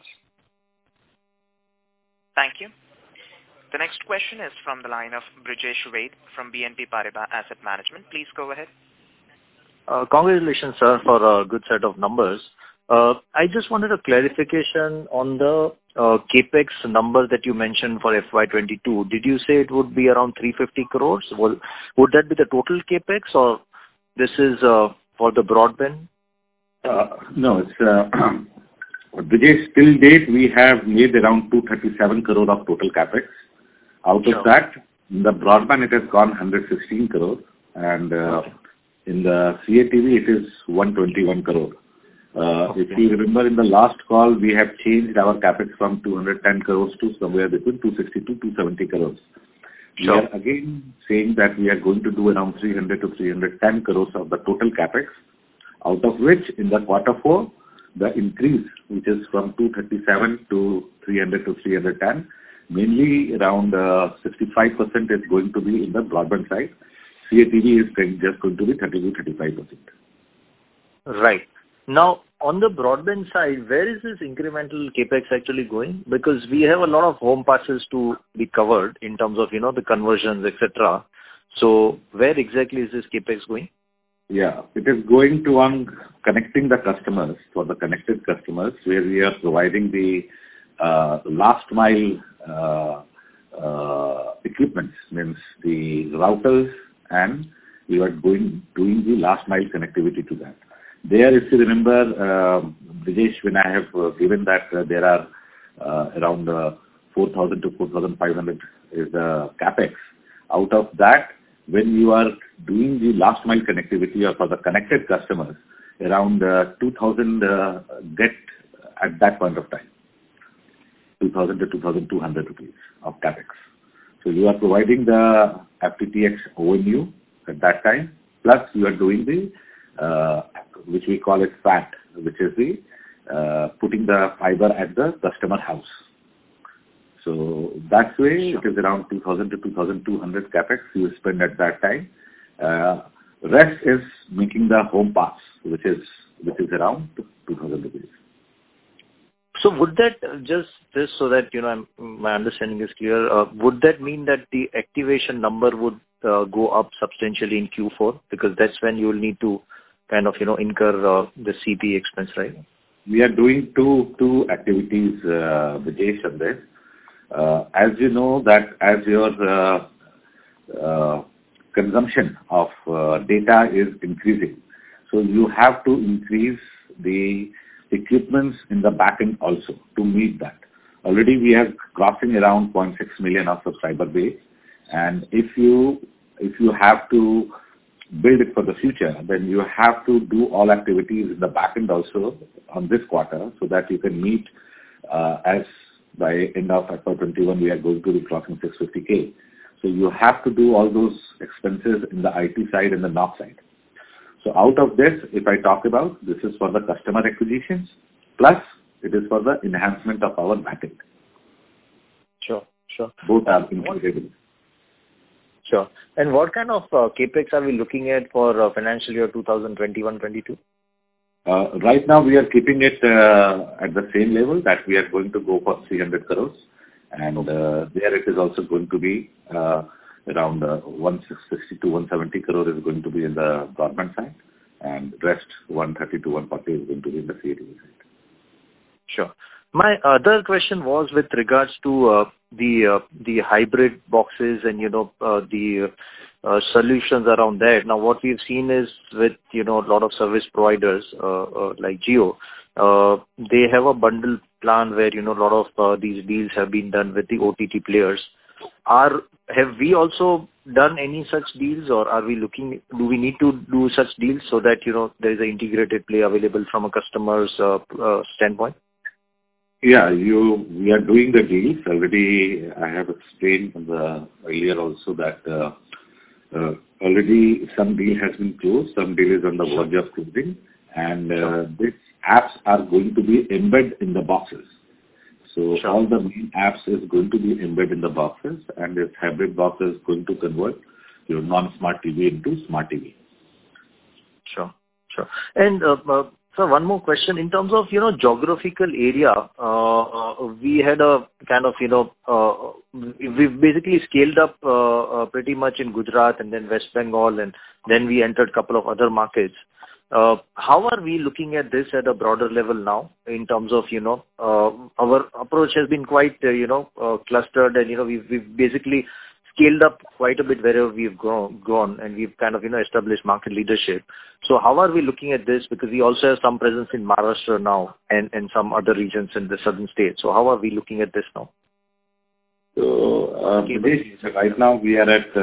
Thank you. The next question is from the line of Brijesh Ved from BNP Paribas Asset Management. Please go ahead. Congratulations, sir, for a good set of numbers. I just wanted a clarification on the capex number that you mentioned for FY22. Did you say it would be around 350 crores? Would that be the total capex, or this is for the broadband? No, it's Brijesh, till date we have made around 237 crore of total capex. Out of that, in the broadband it has gone 116 crore, and in the CATV it is 121 crore. If you remember, in the last call we have changed our capex from 210 crores to somewhere between 260 to 270 crores. We are again saying that we are going to do around 300 to 310 crores of the total capex, out of which in the quarter 4, the increase, which is from 237 to 300 to 310, mainly around 65% is going to be in the broadband side. CATV is just going to be 30 to 35%. Right. Now, on the broadband side, where is this incremental capex actually going? Because we have a lot of home passes to be covered in terms of, the conversions, etc. So, where exactly is this capex going? Yeah, it is going to on connecting the customers, for the connected customers, where we are providing the last mile equipments, means the routers, and we are doing the last mile connectivity to that. There, if you remember, Brijesh, when I have given that there are around 4,000 to 4,500 is the capex. Out of that, when you are doing the last mile connectivity or for the connected customers, around 2,000 get at that point of time, 2,000 to 2,200 rupees of capex. So you are providing the FTTX ONU at that time, plus you are doing the, which we call it FAT, which is the putting the fiber at the customer house. So that way it is around 2,000 to 2,200 capex you spend at that time. Rest is making the home pass, which is around 2,000 rupees. So would that, just so that my understanding is clear, would that mean that the activation number would go up substantially in Q4, because that's when you will need to kind of incur the CP expense, right? We are doing two activities, Brijesh, on this. As you know that as your consumption of data is increasing, so you have to increase the equipments in the backend also to meet that. Already we are crossing around 0.6 million of subscriber base, and if you have to build it for the future, then you have to do all activities in the backend also on this quarter, so that you can meet as by end of FY21 we are going to be crossing 650K. So you have to do all those expenses in the IT side and the NOC side. So out of this, if I talk about, this is for the customer acquisitions, plus it is for the enhancement of our backend. Sure. Both are included. Sure. And what kind of capex are we looking at for financial year 2021-22? Right now we are keeping it at the same level that we are going to go for 300 crores. And there it is also going to be around 160 to 170 crore is going to be in the broadband side, and rest 130 to 140 is going to be in the CATV side. Sure. My other question was with regards to the hybrid boxes and the solutions around that. Now, what we've seen is with a lot of service providers like Jio, they have a bundle plan where a lot of these deals have been done with the OTT players. Have we also done any such deals, or are we looking? Do we need to do such deals so that there is an integrated play available from a customer's standpoint? Yeah, we are doing the deals already. I have explained earlier also that already some deal has been closed, some deal is on the verge of closing, and these apps are going to be embedded in the boxes. So all the main apps is going to be embedded in the boxes, and this hybrid box is going to convert your non-smart TV into smart TV. Sure. And So one more question. In terms of, geographical area, we had a kind of, we've basically scaled up pretty much in Gujarat and then West Bengal, and then we entered a couple of other markets. How are we looking at this at a broader level now in terms of, our approach has been quite, clustered, and, we've basically scaled up quite a bit wherever we've gone, and we've kind of, established market leadership. So how are we looking at this? Because we also have some presence in Maharashtra now and some other regions in the southern states. So how are we looking at this now? So, right now we are at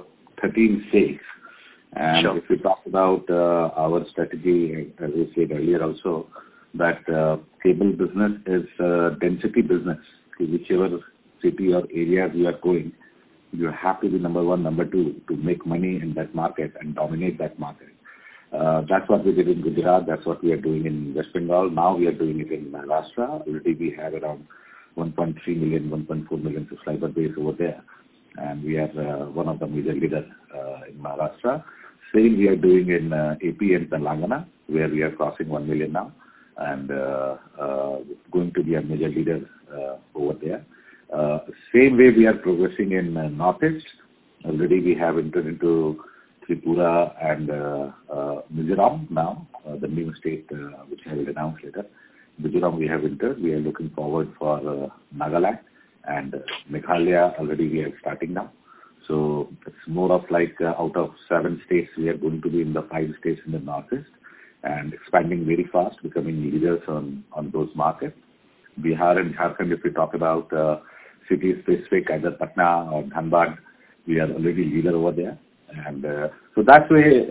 13 states. And sure. If we talk about our strategy, as we said earlier also, that cable business is a density business. Whichever city or areas you are going, you have to be number one, number two to make money in that market and dominate that market. That's what we did in Gujarat. That's what we are doing in West Bengal. Now we are doing it in Maharashtra. Already we have around 1.3 million, 1.4 million subscriber base over there. And we are one of the major leaders in Maharashtra. Same we are doing in AP and Telangana, where we are crossing 1 million now, and going to be a major leader over there. Same way we are progressing in Northeast. Already we have entered into Tripura and Mizoram now, the new state which I will announce later. Mizoram we have entered. We are looking forward for Nagaland and Meghalaya. Already we are starting now. So it's more of like out of 7 states, we are going to be in the 5 states in the Northeast and expanding very fast, becoming leaders on those markets. Bihar and Jharkhand, if we talk about cities specific, either Patna or Dhanbad, we are already leader over there. And so that way,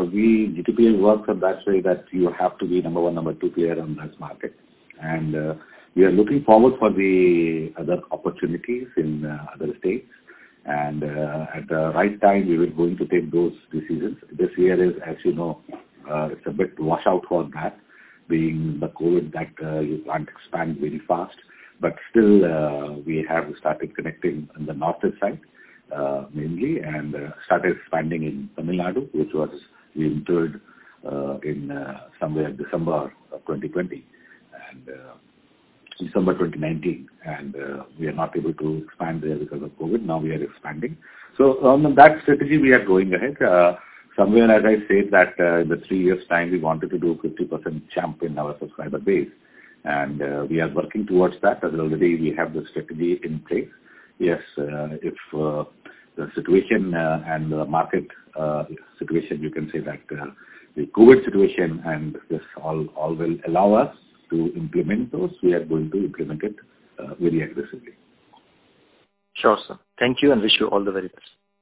GTPL works on that way that you have to be number one, number two player on that market. And we are looking forward for the other opportunities in other states. And at the right time, we will going to take those decisions. This year is, as you know, it's a bit washout for that, being the COVID that you can't expand very fast. But still, we have started connecting on the northern side, mainly, and started expanding in Tamil Nadu, which was we entered in somewhere December of 2020 and December 2019, and we are not able to expand there because of COVID. Now we are expanding. So on that strategy, we are going ahead. Somewhere, as I said, that in the 3 years' time, we wanted to do 50% jump in our subscriber base, and we are working towards that. As already we have the strategy in place. Yes, if the situation and the market situation, you can say that the COVID situation and this all will allow us to implement those. We are going to implement it very aggressively. Sure, sir. Thank you and wish you all the very best.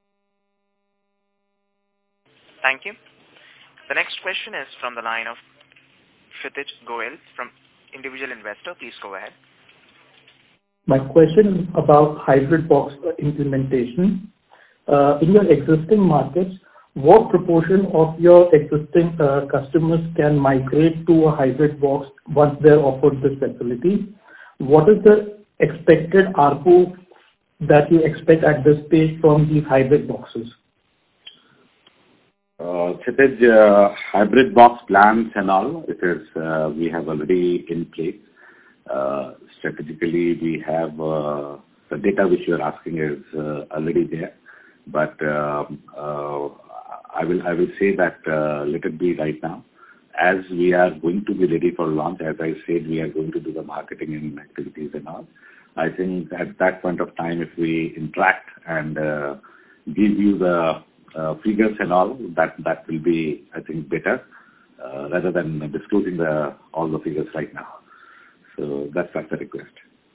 Thank you. The next question is from the line of Kshitij Goel from Individual Investor. Please go ahead. My question is about hybrid box implementation. In your existing markets, what proportion of your existing customers can migrate to a hybrid box once they're offered this facility? What is the expected ARPU that you expect at this stage from these hybrid boxes? Kshitij, hybrid box plans and all, it is we have already in place. Strategically, we have the data which you are asking is already there, but I will say that let it be right now. As we are going to be ready for launch, as I said, we are going to do the marketing and activities and all. I think at that point of time, if we interact and give you the figures and all, that will be, I think, better rather than disclosing all the figures right now. So that's the request.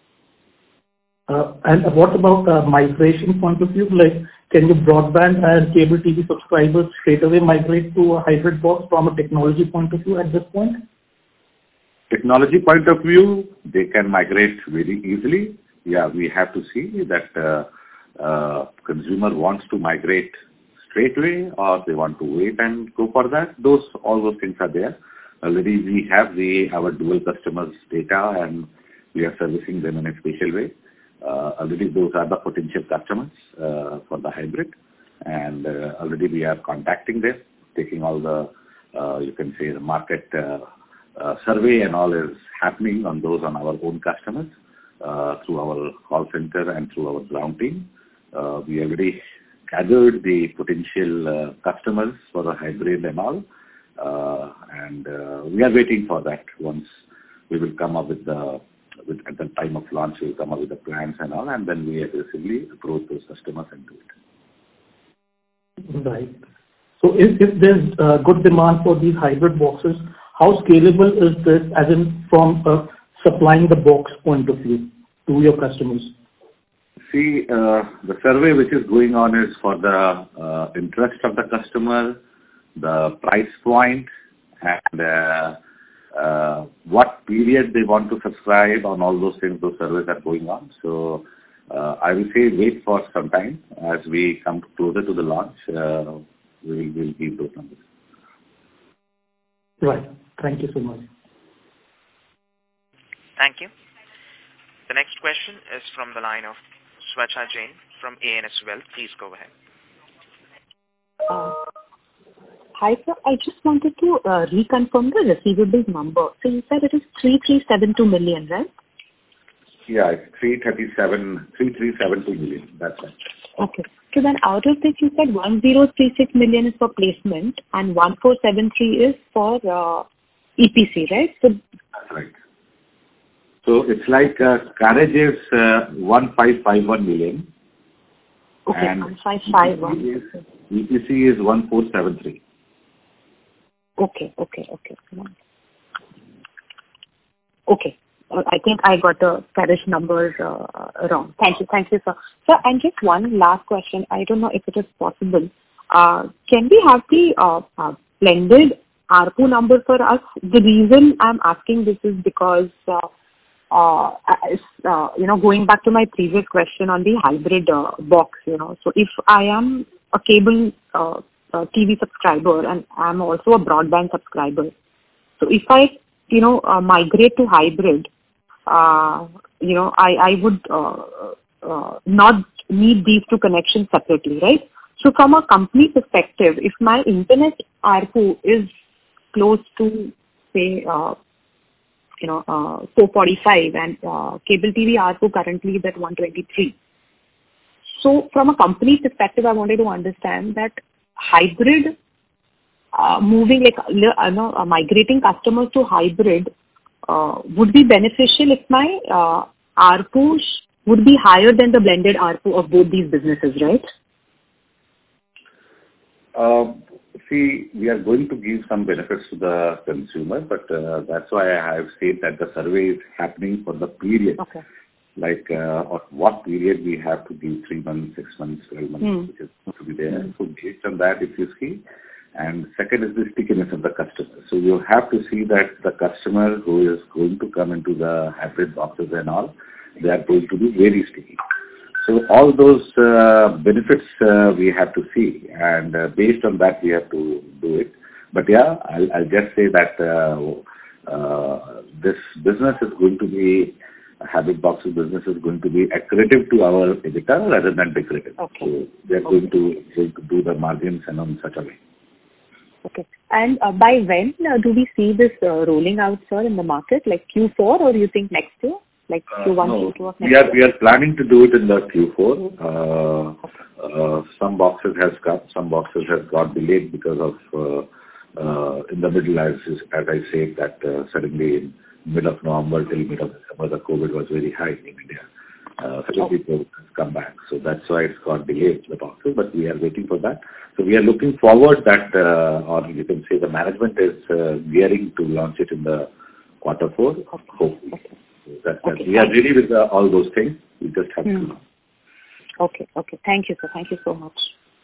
And what about migration point of view? Like, can your broadband and cable TV subscribers straight away migrate to a hybrid box from a technology point of view at this point? Technology point of view, they can migrate very easily. Yeah, we have to see that consumer wants to migrate straight away or they want to wait and go for that. All those things are there. Already we have our dual customers data and we are servicing them in a special way. Already those are the potential customers for the hybrid, and already we are contacting them, taking all the, you can say, the market survey and all is happening on our own customers through our call center and through our ground team. We already gathered the potential customers for the hybrid and all, and we are waiting for that. Once we will come up with at the time of launch, we will come up with the plans and all, and then we aggressively approach those customers and do it. Right. So if there's good demand for these hybrid boxes, how scalable is this, as in from supplying the box point of view to your customers? See, the survey which is going on is for the interest of the customer, the price point, and what period they want to subscribe. On all those things, those surveys are going on. So I will say wait for some time. As we come closer to the launch, we will give those numbers. Right. Thank you so much. Thank you. The next question is from the line of Swacha Jain from ANS Wealth. Please go ahead. Hi, sir. I just wanted to reconfirm the receivables number. So you said it is 3372 million, right? Yeah, it's 3372 million. That's right. Okay. So then out of this, you said 1036 million is for placement and 1473 is for EPC, right? So that's right. So it's like carriage is 1551 million. Okay, and 1551. EPC is 1473. Okay. Okay. I think I got the carriage numbers wrong. Thank you, sir. Sir, and just one last question. I don't know if it is possible. Can we have the blended ARPU number for us? The reason I'm asking this is because, going back to my previous question on the hybrid box, so if I am a cable TV subscriber and I'm also a broadband subscriber, so if I, migrate to hybrid, I would not need these two connections separately, right? So from a company perspective, if my internet ARPU is close to, say, 445 and cable TV ARPU currently is at 123. So from a company perspective, I wanted to understand that hybrid, migrating customers to hybrid would be beneficial if my ARPU would be higher than the blended ARPU of both these businesses, right? See, we are going to give some benefits to the consumer, but that's why I have said that the survey is happening for the period. Okay. Like what period we have to give, 3 months, 6 months, 12 months, which is going to be there. So based on that, if you see, and second is the stickiness of the customer. So you have to see that the customer who is going to come into the hybrid boxes and all, they are going to be very sticky. So all those benefits we have to see, and based on that we have to do it. But yeah, I'll just say that this business is going to be, hybrid boxes business is going to be accretive to our EBITDA rather than decorative. Okay. So they are going to do the margins and on such a way. Okay. And by when do we see this rolling out, sir, in the market? Like Q4, or you think next year? Like Q1, no, Q2 of next year? We are planning to do it in the Q4. Some boxes has come, some boxes have got delayed because of in the middle, as I said, that suddenly in mid of November till mid of December, the COVID was very high in India. So people have come back. So that's why it's got delayed, the boxes, but we are waiting for that. So we are looking forward that, or you can say the management is gearing to launch it in the Q4, hopefully. So we are ready with all those things. We just have to. Okay. Thank you, sir. Thank you so much.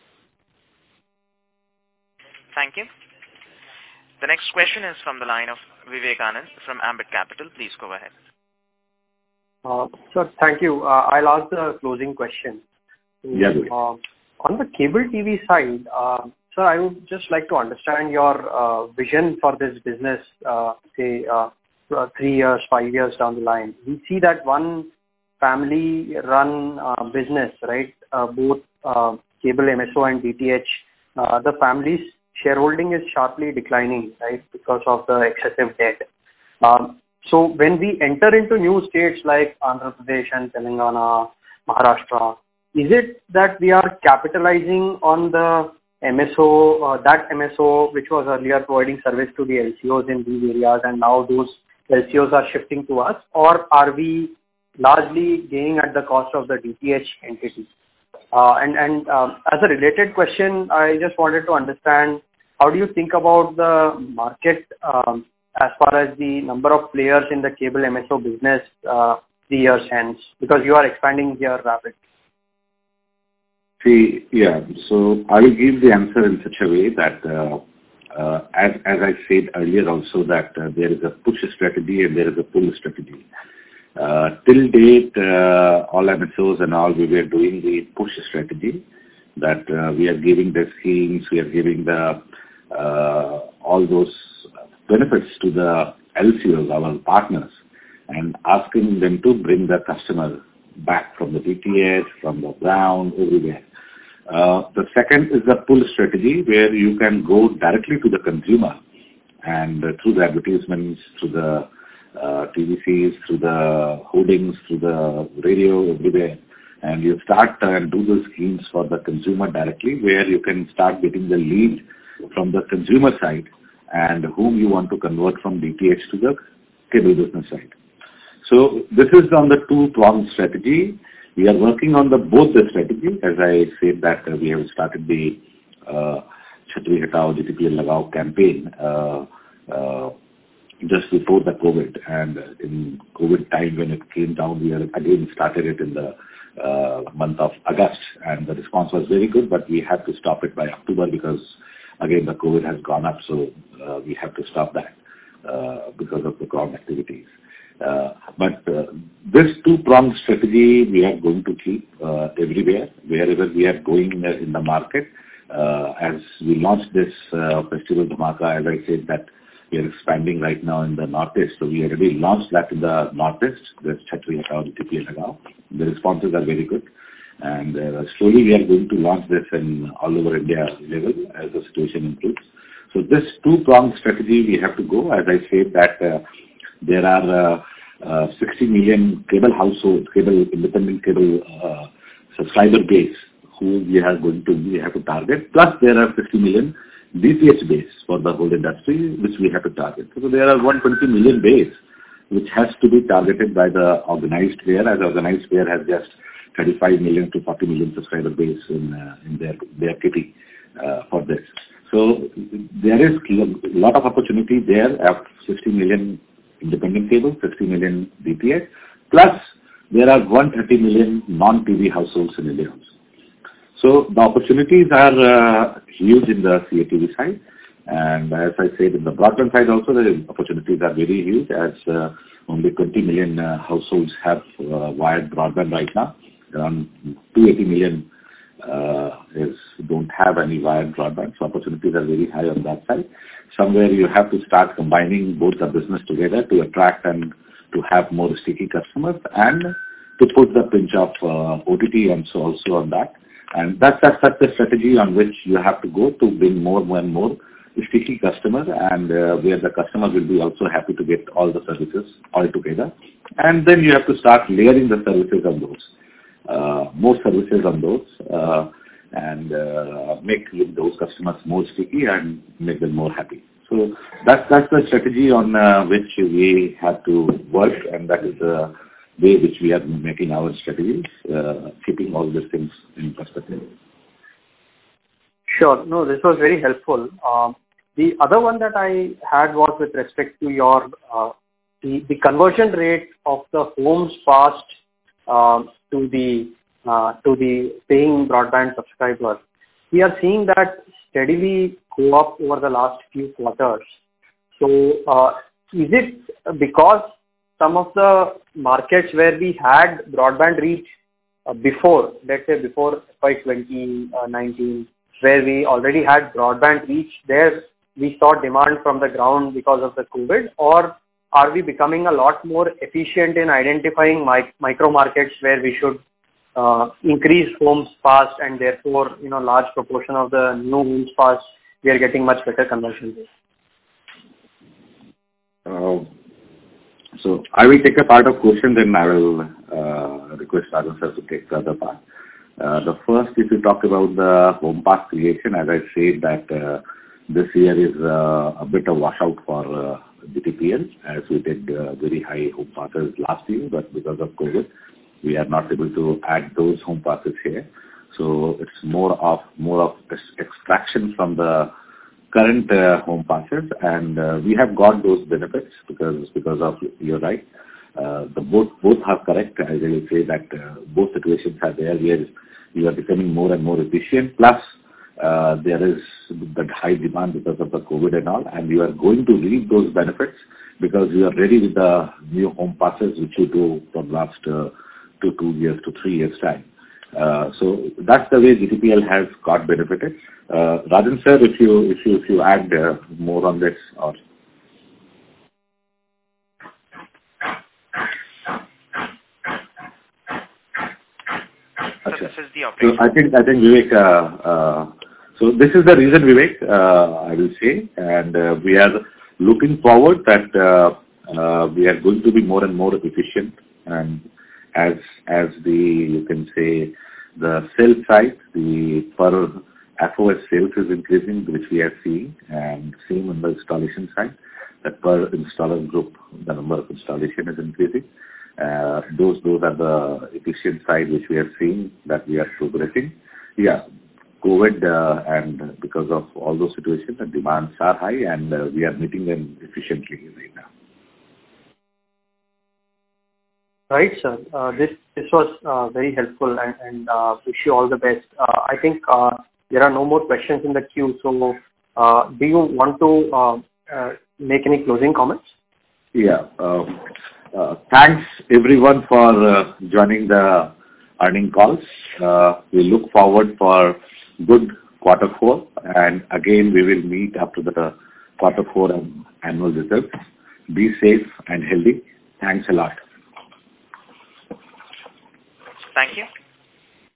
Thank you. The next question is from the line of Vivekanand from Ambit Capital. Please go ahead. Sir, thank you. I'll ask the closing question. Yeah. On the cable TV side, sir, I would just like to understand your vision for this business, say 3 years, 5 years down the line. We see that one family-run business, right? Both cable MSO and DTH, the family's shareholding is sharply declining, right, because of the excessive debt. So when we enter into new states like Andhra Pradesh and Telangana, Maharashtra, is it that we are capitalizing on the MSO, that MSO which was earlier providing service to the LCOs in these areas, and now those LCOs are shifting to us, or are we largely gaining at the cost of the DTH entity? As a related question, I just wanted to understand, how do you think about the market as far as the number of players in the cable MSO business 3 years hence, because you are expanding here rapidly? So I will give the answer in such a way that, as I said earlier also, that there is a push strategy and there is a pull strategy. Till date, all MSOs and all, we were doing the push strategy, that we are giving the schemes, we are giving the all those benefits to the LCOs, our partners, and asking them to bring the customer back from the DTH, from the ground, everywhere. The second is the pull strategy, where you can go directly to the consumer and through the advertisements, through the TVCs, through the hoardings, through the radio, everywhere. And you start and do the schemes for the consumer directly, where you can start getting the lead from the consumer side and whom you want to convert from DTH to the cable business side. So this is on the two-pronged strategy. We are working on both the strategy. As I said that we have started the Chhatri Hatao GTPL Lagao campaign just before the COVID, and in COVID time when it came down, we again started it in the month of August, and the response was very good, but we had to stop it by October because again the COVID has gone up, so we have to stop that because of the ground activities. But this two-pronged strategy we are going to keep everywhere, wherever we are going in the market. As we launched this Festival Dhamaka, as I said that we are expanding right now in the Northeast, so we already launched that in the Northeast, the Chhatri Hatao GTPL Lagao. The responses are very good, and slowly we are going to launch this in all over India level as the situation improves. So this two-pronged strategy we have to go. As I said that there are 60 million cable households, independent cable subscriber base who we have to target. Plus there are 50 million DTH base for the whole industry, which we have to target. So there are 120 million base which has to be targeted by the organized player, as organized player has just 35 million to 40 million subscriber base in their kitty for this. So there is a lot of opportunity there of 60 million independent cable, 50 million DTH, plus there are 130 million non-TV households in India also. So the opportunities are huge in the CATV side, and as I said in the broadband side also, the opportunities are very huge, as only 20 million households have wired broadband right now. Around 280 million don't have any wired broadband, so opportunities are very high on that side. Somewhere you have to start combining both the business together to attract and to have more sticky customers, and to put the pinch of OTT and so also on that. And that's the strategy on which you have to go to bring more and more sticky customers, and where the customer will be also happy to get all the services all together. And then you have to start layering the services on those, more services on those, and make those customers more sticky and make them more happy. So that's the strategy on which we have to work, and that is the way which we are making our strategies, keeping all these things in perspective. Sure. No, this was very helpful. The other one that I had was with respect to your the conversion rate of the homes passed to the paying broadband subscribers. We are seeing that steadily go up over the last few quarters. So is it because some of the markets where we had broadband reach before, let's say before FY 2019, where we already had broadband reach, there we saw demand from the ground because of the COVID, or are we becoming a lot more efficient in identifying micro markets where we should increase homes passed, and therefore, large proportion of the new homes passed, we are getting much better conversion rate? So I will take a part of question, then I will request Rajan sir to take the other part. The first, if you talk about the home pass creation, as I said that this year is a bit of washout for GTPL, as we did very high home passes last year, but because of COVID, we are not able to add those home passes here. So it's more of extraction from the current home passes, and we have got those benefits because of, you're right, both are correct. I will say that both situations are there where you are becoming more and more efficient, plus there is that high demand because of the COVID and all, and you are going to reap those benefits because you are ready with the new home passes which you do from last 2 years to 3 years time. So that's the way GTPL has got benefited. Rajan sir, if you add more on this, or so this is the operation. So I think Vivek. So this is the reason, Vivek. I will say, and we are looking forward that we are going to be more and more efficient, and as you can say, the sales side, the per FOS sales is increasing, which we are seeing, and same on the installation side, that per installer group, the number of installation is increasing. Those are the efficient side which we are seeing that we are progressing. Yeah, COVID and because of all those situations, the demands are high, and we are meeting them efficiently right now. Right, sir. This was very helpful, and wish you all the best. I think there are no more questions in the queue, so do you want to make any closing comments? Yeah. Thanks everyone for joining the earning calls. We look forward for good Q4, and again we will meet after the Q4 annual results. Be safe and healthy. Thanks a lot. Thank you.